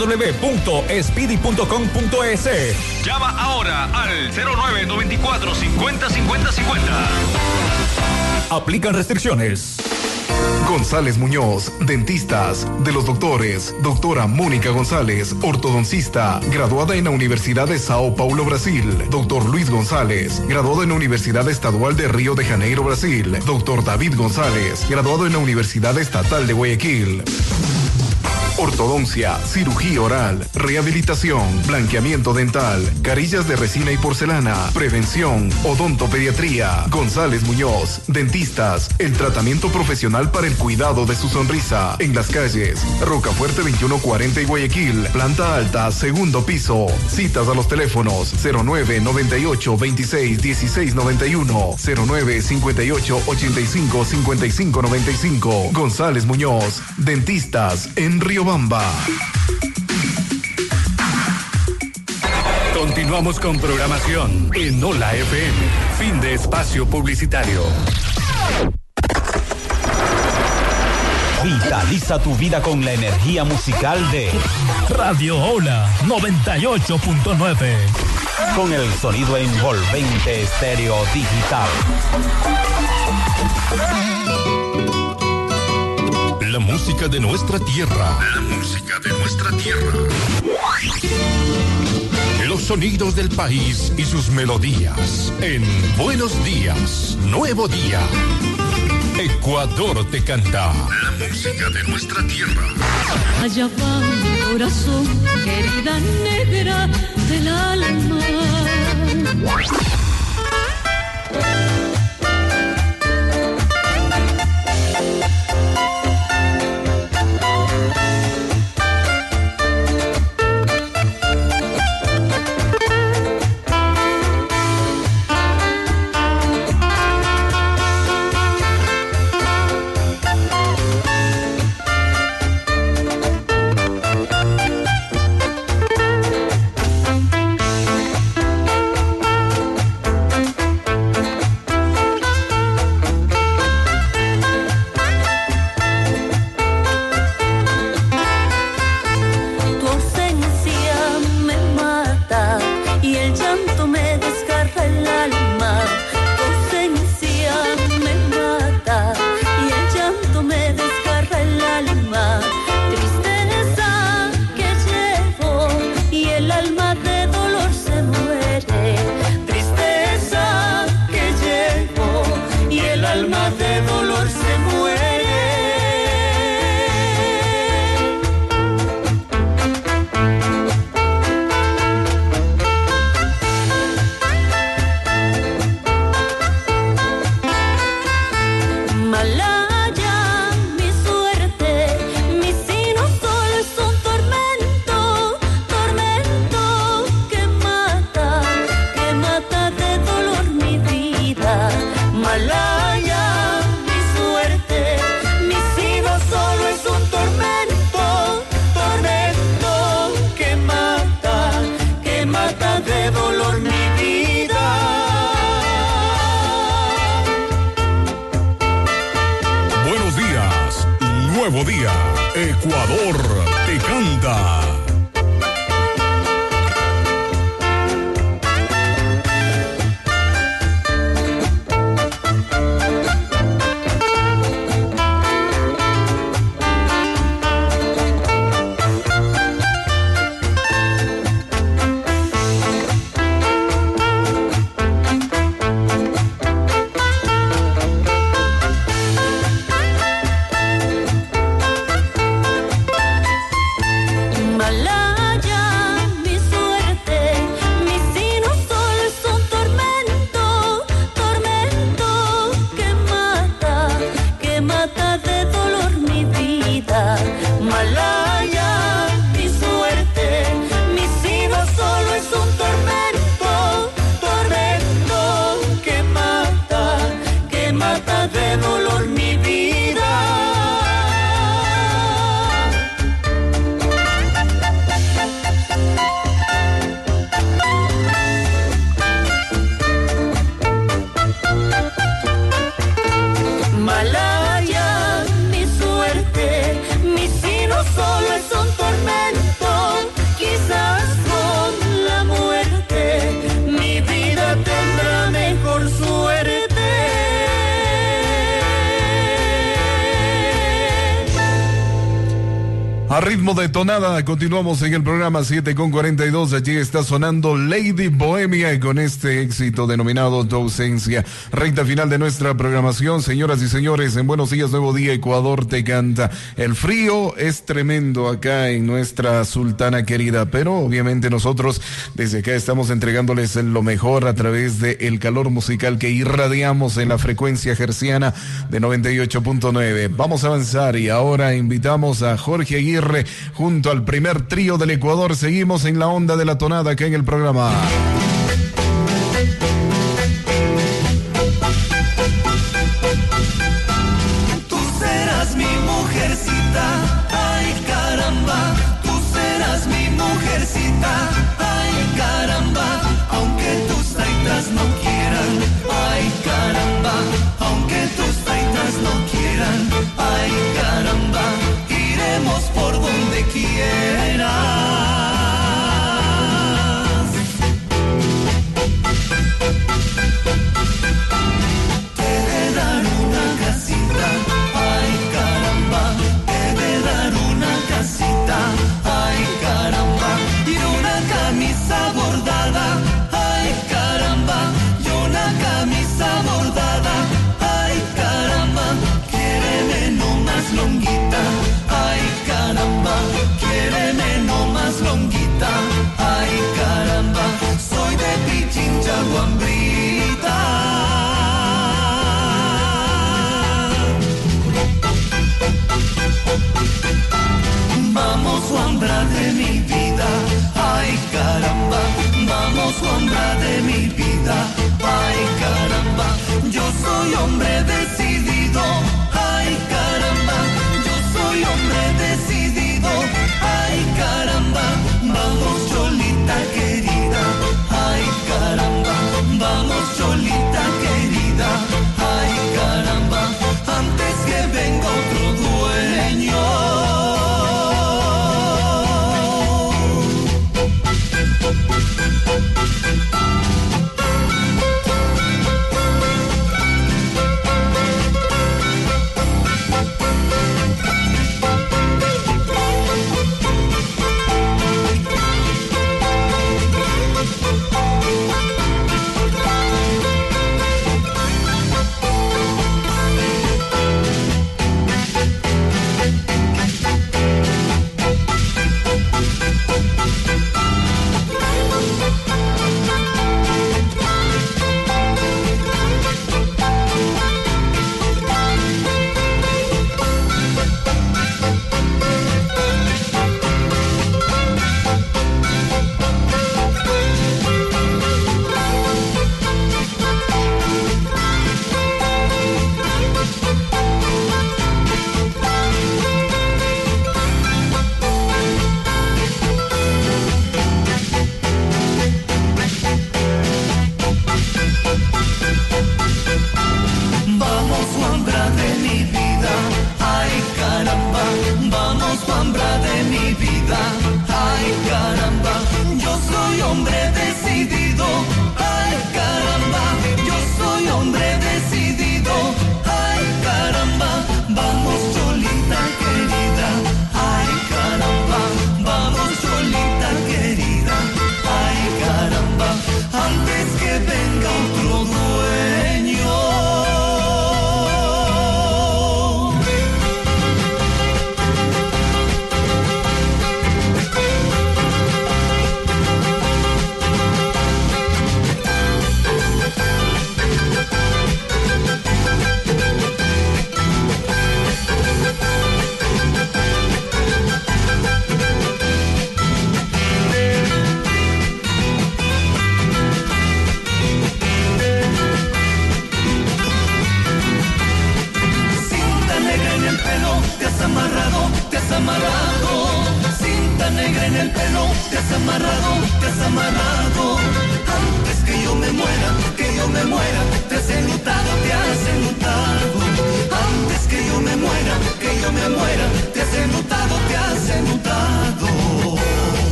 www.speedy.com.es. Llama ahora al 0994 50 50 50. Aplican restricciones. González Muñoz, dentistas, de los doctores, doctora Mónica González, ortodoncista, graduada en la Universidad de Sao Paulo, Brasil, doctor Luis González, graduado en la Universidad Estadual de Río de Janeiro, Brasil, doctor David González, graduado en la Universidad Estatal de Guayaquil. Ortodoncia, cirugía oral, rehabilitación, blanqueamiento dental, carillas de resina y porcelana, prevención, odontopediatría. González Muñoz, dentistas, el tratamiento profesional para el cuidado de su sonrisa. En las calles Rocafuerte 2140 y Guayaquil, planta alta, segundo piso. Citas a los teléfonos 0998 26 16 91, 0958 85 55 95. González Muñoz, dentistas en Riobamba. Continuamos con programación en Ola FM. Fin de espacio publicitario. Vitaliza tu vida con la energía musical de Radio Ola 98.9. Con el sonido envolvente estéreo digital. La música de nuestra tierra. La música de nuestra tierra. Los sonidos del país y sus melodías. En Buenos Días, Nuevo Día. Ecuador te canta. La música de nuestra tierra. Allá va mi corazón, querida negra del alma. Ecuador te canta. A ritmo de tonada, continuamos en el programa 7:42. Allí está sonando Lady Bohemia y con este éxito denominado Tu ausencia. Recta final de nuestra programación, señoras y señores. En Buenos Días, Nuevo Día, Ecuador te canta. El frío es tremendo acá en nuestra sultana querida, pero obviamente nosotros desde acá estamos entregándoles lo mejor a través del calor musical que irradiamos en la frecuencia herciana de 98.9. Vamos a avanzar y ahora invitamos a Jorge Aguirre junto al primer trío del Ecuador. Seguimos en la onda de la tonada acá en el programa. Tú serás mi mujercita, ay caramba. Tú serás mi mujercita, ay caramba. Aunque tus taitas no quieran, ay caramba. Aunque tus taitas no quieran, ay caramba. Iremos por donde quieras. Te he de dar una casita, ay caramba. Te he de dar una casita, ay caramba. Y una camisa bordada, ay caramba. Y una camisa bordada, ay caramba. Quiéreme no más longuita, ay caramba, quiéreme no más longuita, ay caramba, soy de Pichincha, Guambrita. Vamos, Guambra de mi vida, ay caramba, vamos, Guambra de mi vida, ay caramba, yo soy hombre decidido, ay caramba. Soy hombre decidido, ay caramba, vamos Cholita querida, ay caramba, vamos Cholita querida, ay caramba, antes que venga otro dueño.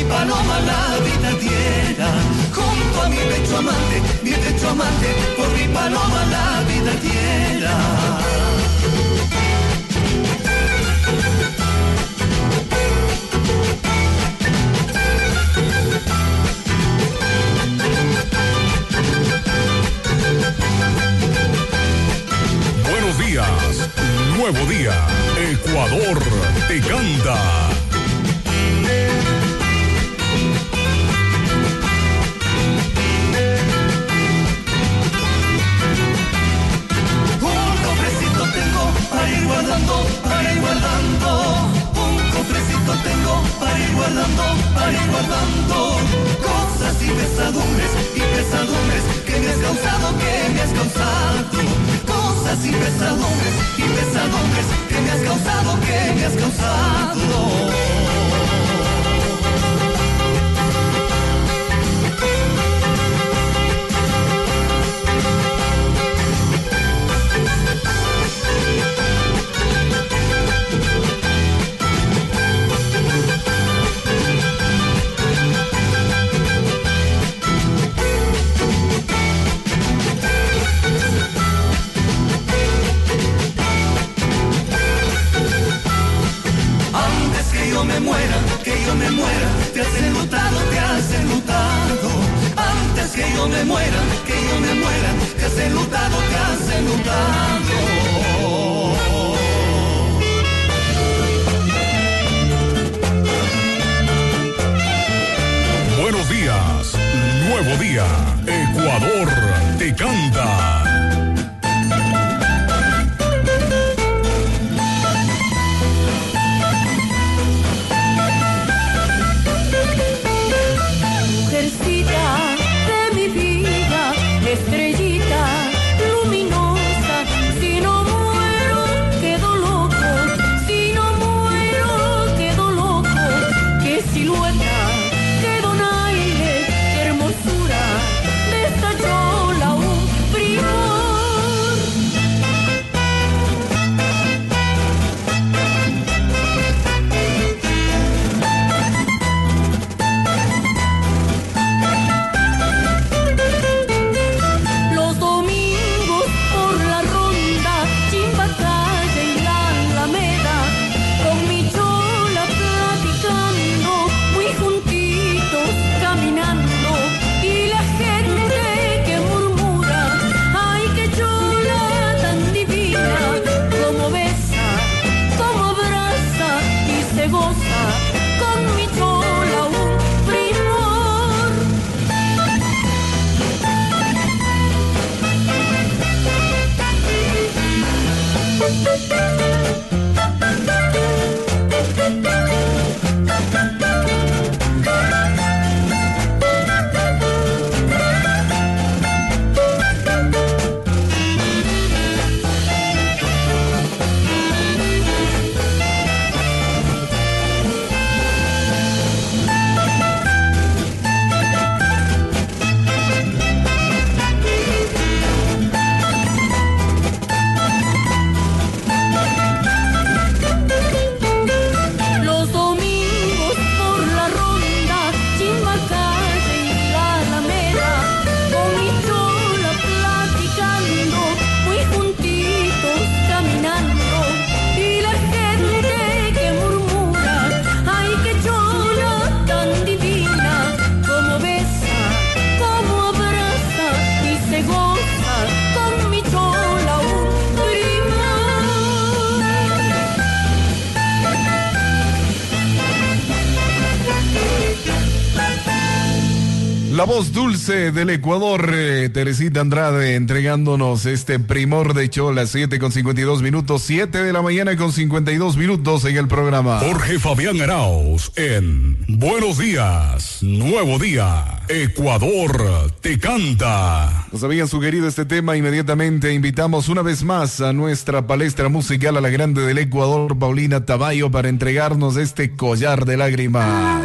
paloma la vida diera. Junto a mi pecho amante, por mi paloma la vida diera. Buenos días, nuevo día, Ecuador te canta. Un cofrecito tengo para ir guardando. Un cofrecito tengo para ir guardando. Cosas y pesadumbres que me has causado. Cosas y pesadumbres que me has causado. Que yo me muera, te has enlutado. Antes que yo me muera, te has enlutado. Buenos días, nuevo día, Ecuador te canta. Estrellita luminosa, si no muero quedo loco, qué silueta, qué donaire, qué hermosura de esta chola un primor. La voz dulce del Ecuador, Teresita Andrade, entregándonos este primor de Chola, 7:52, 7 de la mañana con 52 minutos en el programa. Jorge Fabián Arauz en Buenos Días, Nuevo Día, Ecuador te canta. Nos habían sugerido este tema, inmediatamente invitamos una vez más a nuestra palestra musical, a la grande del Ecuador, Paulina Tamayo, para entregarnos este collar de lágrimas.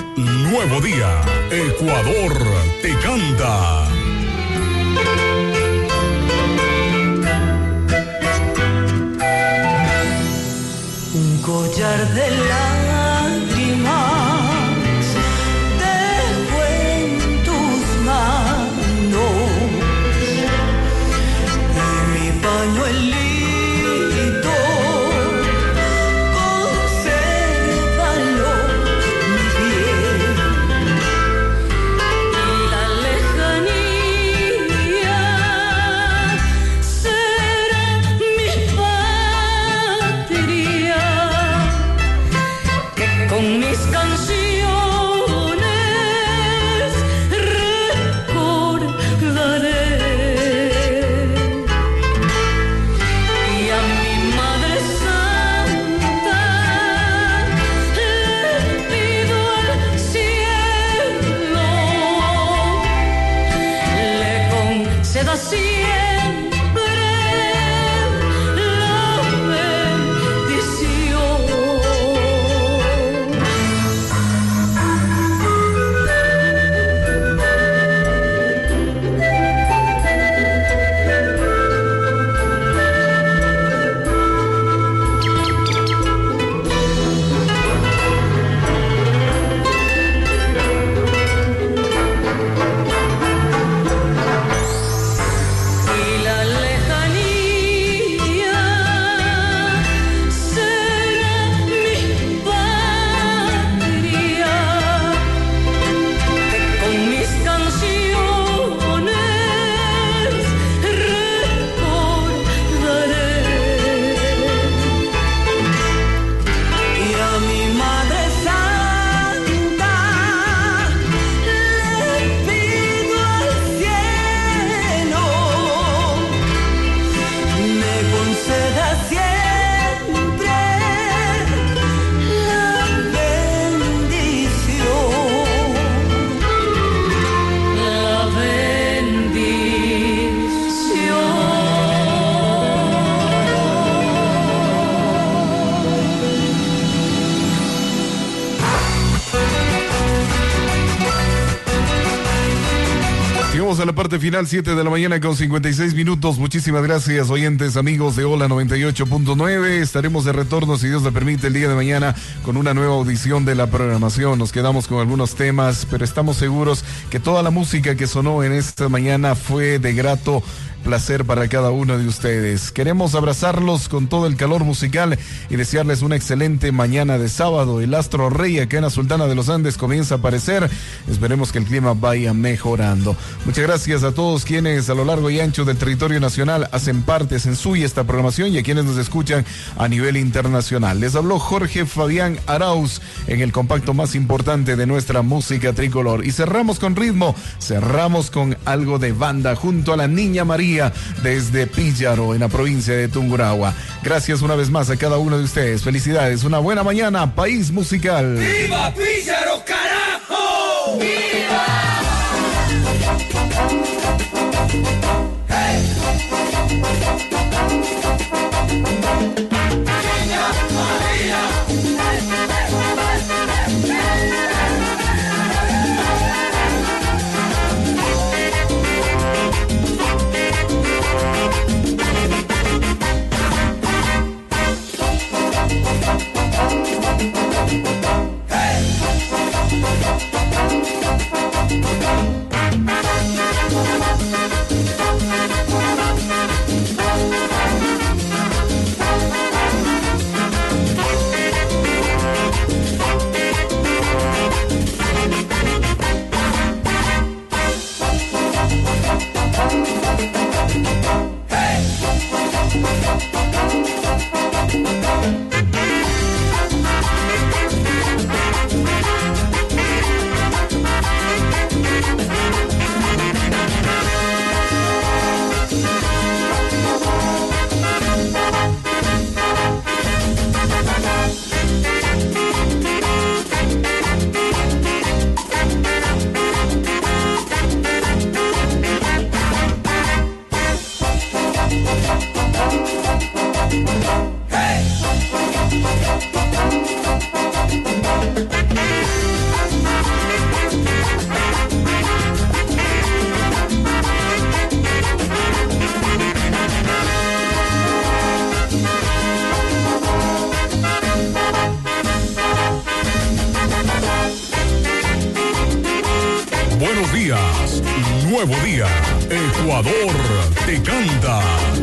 Nuevo Día. Ecuador te canta. Un collar de lágrimas dejo en tus manos y mi pañuelito consérvalo mi bien. Y la lejanía será mi patria, que con mis canciones recordaré. Y a mi Madre Santa le pido al cielo le conceda siempre la bendición. Y la lejanía será mi patria, que con mis canciones recordaré. Y a mi Madre Santa le pido al cielo me conceda siempre la bendición. La Llegamos a la parte final, 7 de la mañana con 56 minutos. Muchísimas gracias, oyentes, amigos de Hola 98.9. Estaremos de retorno, si Dios lo permite, el día de mañana con una nueva audición de la programación. Nos quedamos con algunos temas, pero estamos seguros que toda la música que sonó en esta mañana fue de grato placer para cada uno de ustedes. Queremos abrazarlos con todo el calor musical y desearles una excelente mañana de sábado. El astro rey acá en la Sultana de los Andes comienza a aparecer. Esperemos que el clima vaya mejorando. Muchas gracias a todos quienes a lo largo y ancho del territorio nacional hacen parte, hacen suya esta programación, y a quienes nos escuchan a nivel internacional. Les habló Jorge Fabián Arauz en el compacto más importante de nuestra música tricolor. Y cerramos con ritmo, cerramos con algo de banda junto a la Niña María desde Píllaro, en la provincia de Tungurahua. Gracias una vez más a cada uno de ustedes. Felicidades, una buena mañana, país musical. ¡Viva Píllaro, carajo! ¡Viva! ¡Hey! Niña María. Hey! nuevo día. Ecuador te canta.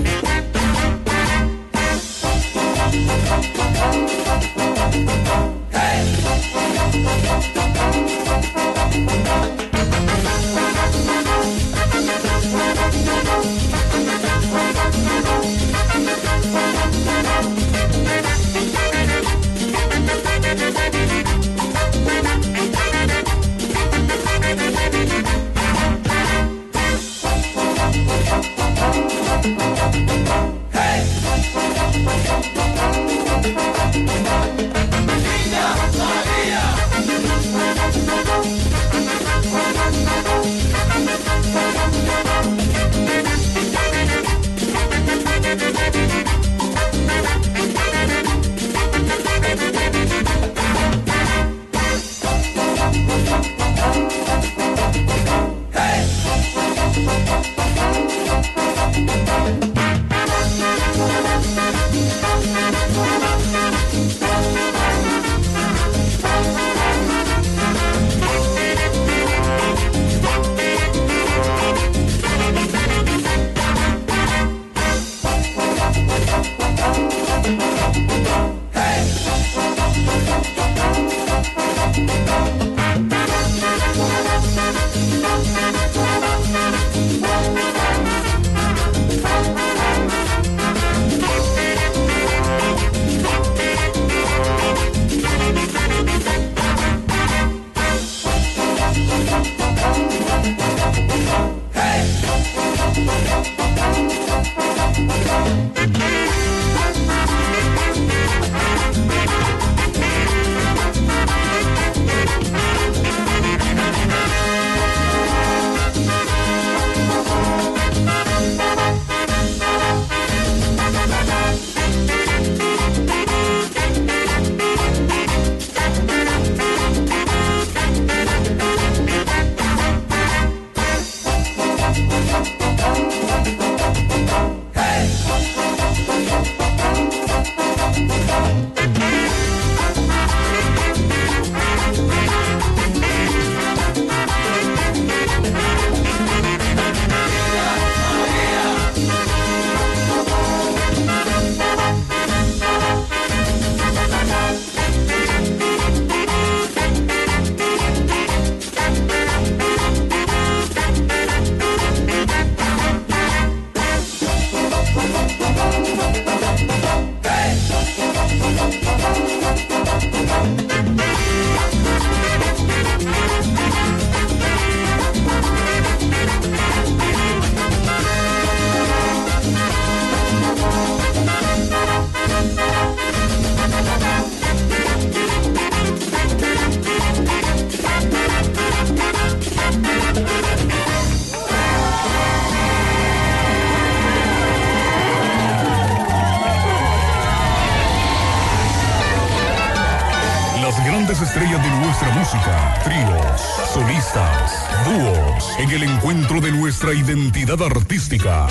Estrellas de nuestra música, tríos, solistas, dúos, en el encuentro de nuestra identidad artística.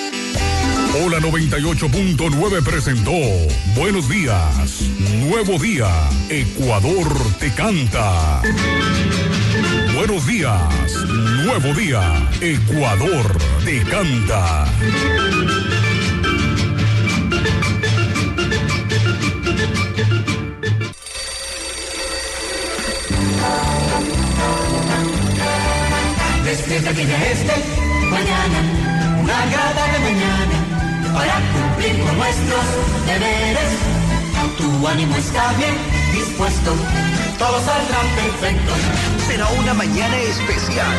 Hola 98.9 presentó Buenos Días, Nuevo Día, Ecuador te canta. Buenos días, Nuevo Día, Ecuador te canta. Despierta que ya es de mañana, una agradable mañana, para cumplir con nuestros deberes. Tu ánimo está bien dispuesto, todo saldrá perfecto. Será una mañana especial.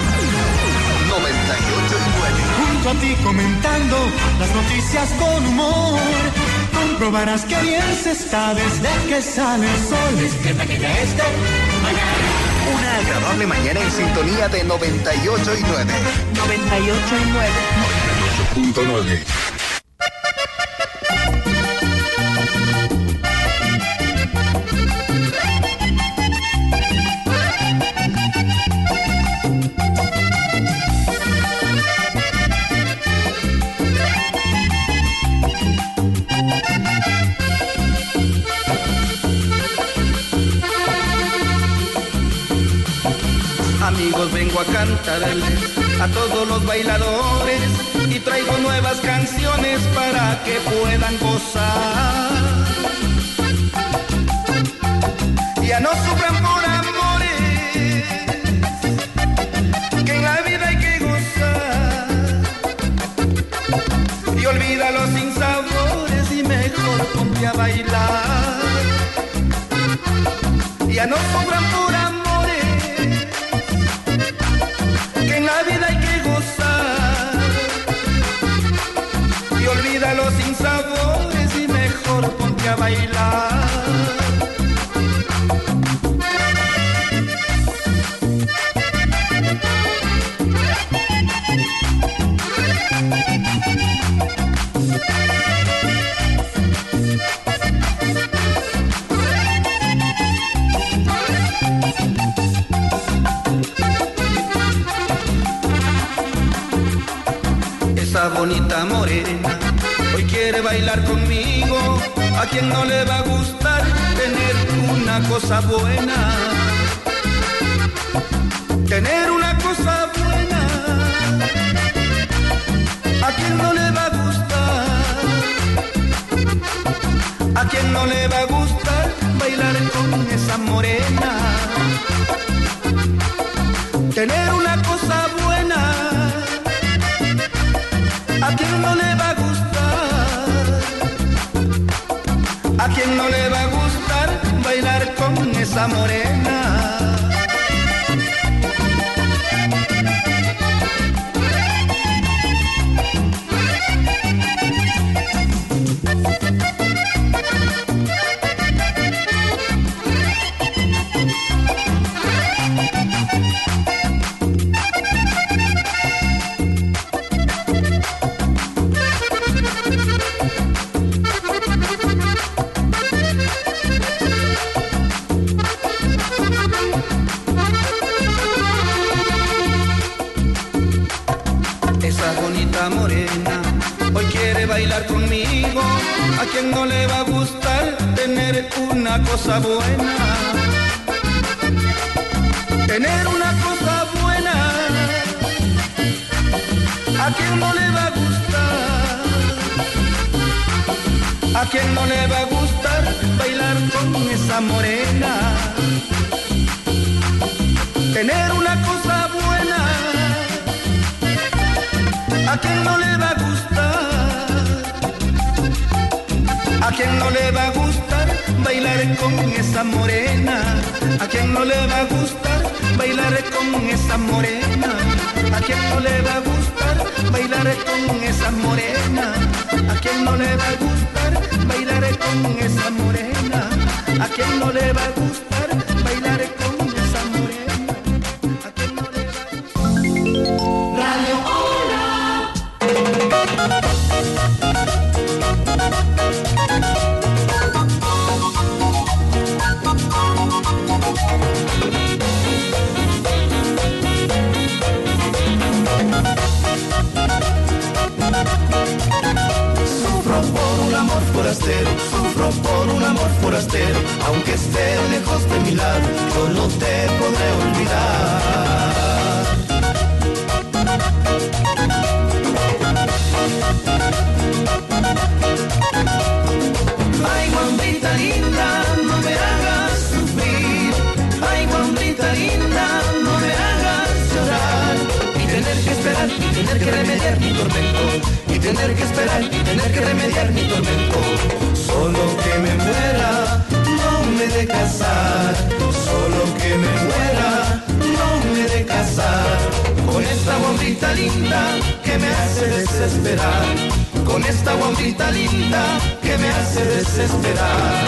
98.9. Junto a ti comentando las noticias con humor, comprobarás que bien se está desde que sale el sol. Despierta que ya es de mañana. Una agradable mañana en sintonía de 98.9. 98.9. Amigos, vengo a cantarles a todos los bailadores y traigo nuevas canciones para que puedan gozar. Ya no sufran por amores, que en la vida hay que gozar. Y olvida los sinsabores y mejor ponte a bailar. Ya no sufran por amores, que en la vida hay que gozar. Y olvida los sinsabores y mejor ponte a bailar. Esa bonita morena hoy quiere bailar conmigo. A quien no le va a gustar tener una cosa buena. Tener una cosa buena. A quien no le va a gustar. A quien no le va a gustar bailar con esa morena. Tener una cosa buena. ¿A quién no le va a gustar? ¿A quién no le va a gustar bailar con esa morena? Morena hoy quiere bailar conmigo. A quien no le va a gustar tener una cosa buena. Tener una cosa buena. A quien no le va a gustar. A quien no le va a gustar bailar con esa morena. Tener una cosa buena. ¿A quién no le va a gustar? ¿A quién no le va a gustar bailar con esa morena? ¿A quién no le va a gustar bailar con esa morena? ¿A quién no le va a gustar bailar con esa morena? ¿A quién no le va a gustar bailar con esa morena? ¿A quién no le va a gustar bailar con esa morena? ¿A quién no le va a gustar? Radio Hola. Sufro por un amor forastero, sufro por un amor forastero, aunque esté lejos de mi lado, yo no te podré olvidar. Ay, guambrita linda, no me hagas sufrir. Ay, guambrita linda, no me hagas llorar. Y tener que esperar, y tener que remediar mi tormento. Y tener que esperar, y tener que remediar mi tormento. Solo que me muera, no me de casar. Solo que me muera, no me de casar. Con esta guambrita linda que me hace desesperar. Con esta guambrita linda que me hace desesperar.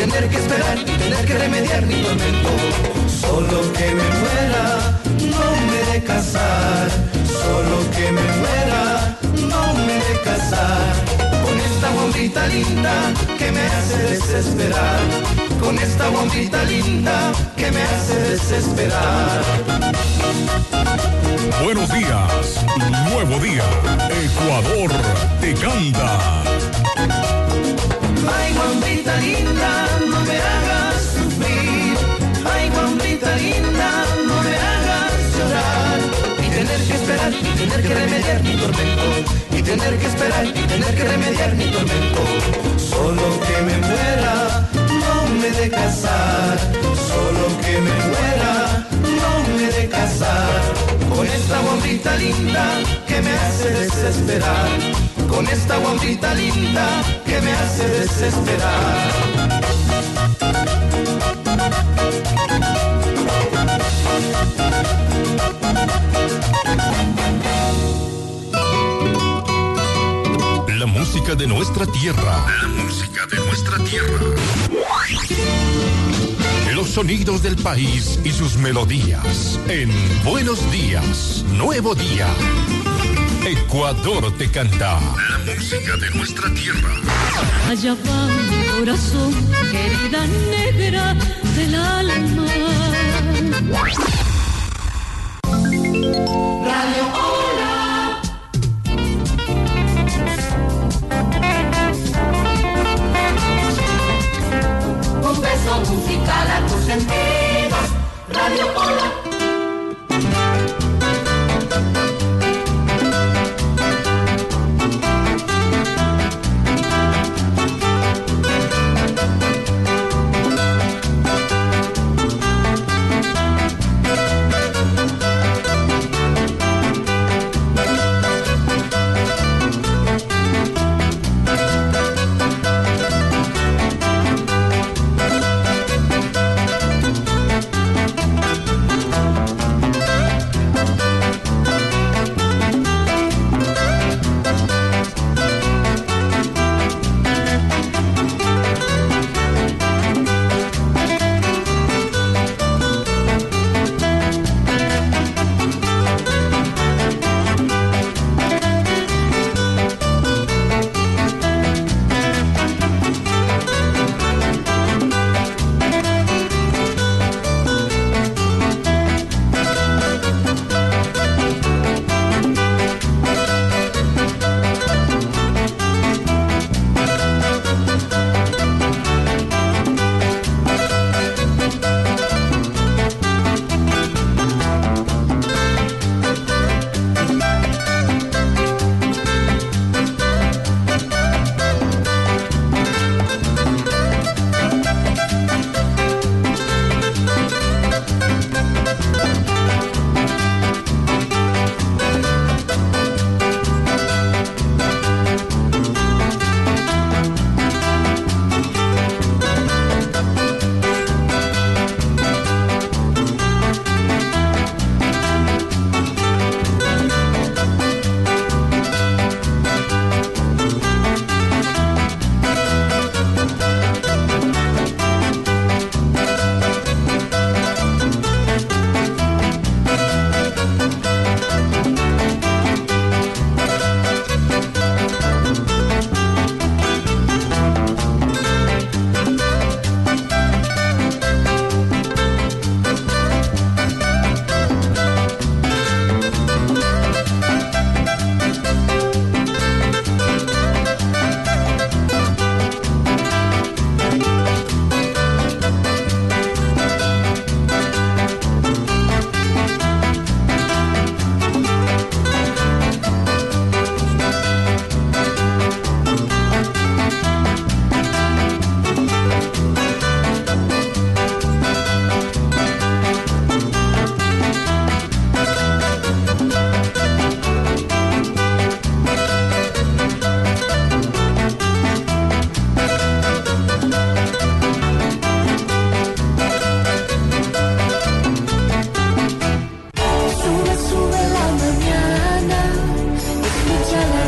tener que esperar y tener que remediar mi tormento. Solo que me muera, no me de casar. Solo que me muera, no me de casar. Con esta bombita linda que me hace desesperar. Con esta bombita linda que me hace desesperar. Buenos días, nuevo día. Ecuador te canta. Ay, bombita linda, no me hagas sufrir. Ay, bombita linda, no me hagas llorar. Y tener que esperar y tener que remediar mi tormento. Y tener que esperar y tener que remediar mi tormento. Solo que me muera, no me de casar. Solo que me muera, no me de casar. Con esta bombita linda que me hace desesperar. Con esta bombita linda que me hace desesperar. La música de nuestra tierra. La música de nuestra tierra. Los sonidos del país y sus melodías. En Buenos Días, Nuevo Día. Ecuador te canta. La música de nuestra tierra. Allá va mi corazón, querida negra del alma. Radio Hola. Un beso musical a tus sentidos. Radio Hola.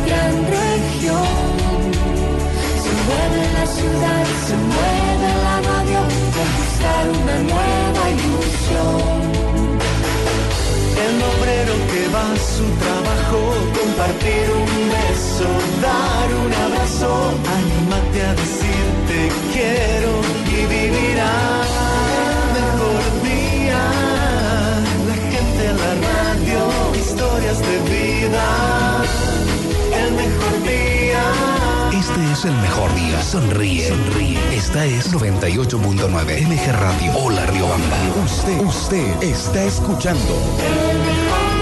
Se mueve la ciudad, se mueve la buscar una nueva ilusión. El obrero que va a su trabajo, compartir un beso, dar un abrazo, anímate a decir te quiero y vivirás el mejor día. La gente en la radio, historias de vida, el mejor día. Este es el mejor día. Sonríe. Sonríe. Esta es 98.9 MG Radio. Hola, Riobamba. Usted está escuchando El mejor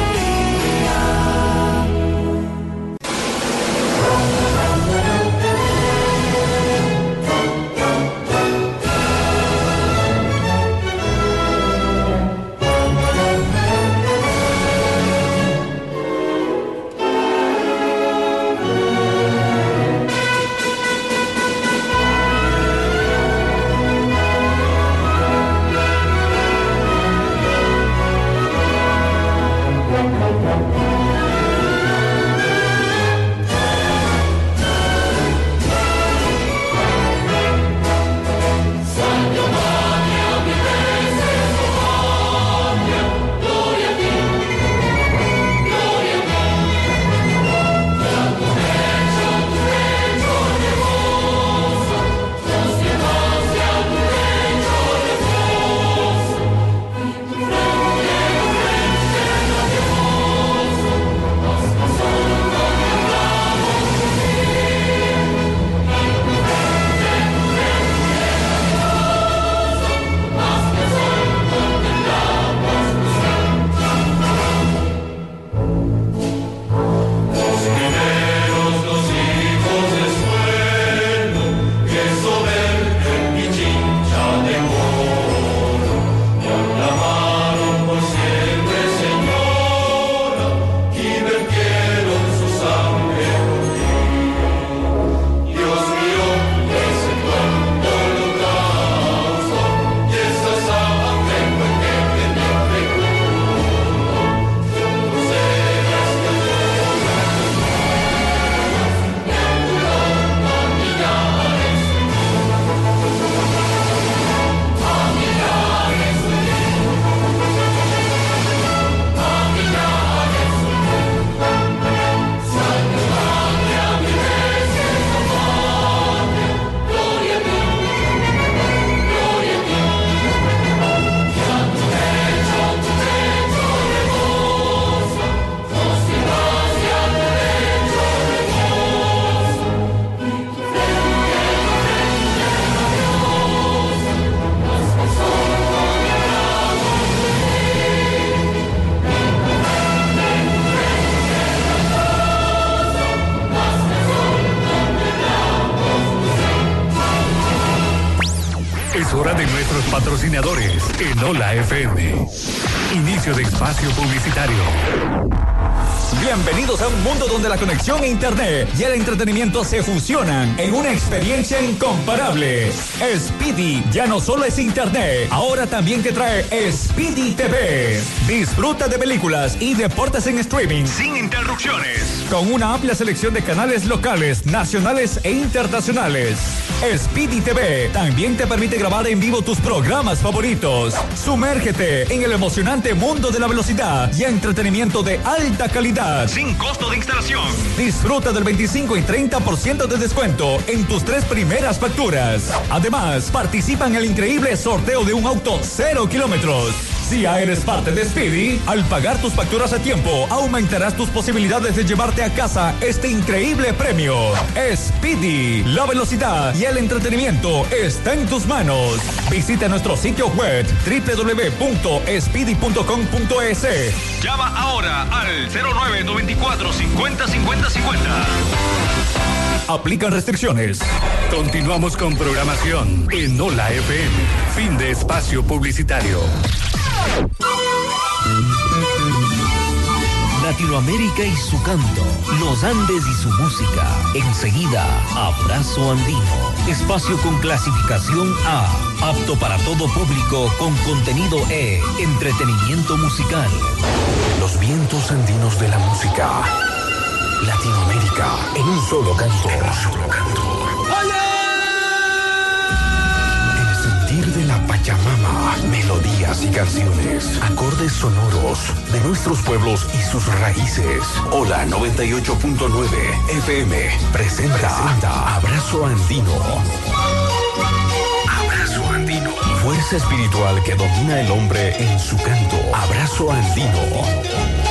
Es hora de nuestros patrocinadores en Hola FM. Inicio de espacio publicitario. Bienvenidos a un mundo donde la conexión a internet y el entretenimiento se fusionan en una experiencia incomparable. Speedy ya no solo es internet, ahora también te trae Speedy TV. Disfruta de películas y deportes en streaming sin interrupciones, con una amplia selección de canales locales, nacionales e internacionales. Speedy TV también te permite grabar en vivo tus programas favoritos. Sumérgete en el emocionante mundo de la velocidad y entretenimiento de alta calidad, sin costo de instalación. Disfruta del 25 y 30% de descuento en tus 3 primeras facturas. Además, participa en el increíble sorteo de un auto 0 kilómetros. Si ya eres parte de Speedy, al pagar tus facturas a tiempo, aumentarás tus posibilidades de llevarte a casa este increíble premio. Speedy, la velocidad y el entretenimiento está en tus manos. Visita nuestro sitio web www.speedy.com.es. Llama ahora al 0994 50 50 50. Aplican restricciones. Continuamos con programación en Hola FM. Fin de espacio publicitario. Latinoamérica y su canto, los Andes y su música. Enseguida, Abrazo Andino, espacio con clasificación A, apto para todo público, con contenido E, entretenimiento musical. Los vientos andinos de la música. Latinoamérica en un solo canto. El sentir de la Pachamama. Pachamama, melodías y canciones, acordes sonoros de nuestros pueblos y sus raíces. Hola 98.9 FM presenta Abrazo Andino. Abrazo Andino. Fuerza espiritual que domina el hombre en su canto. Abrazo Andino.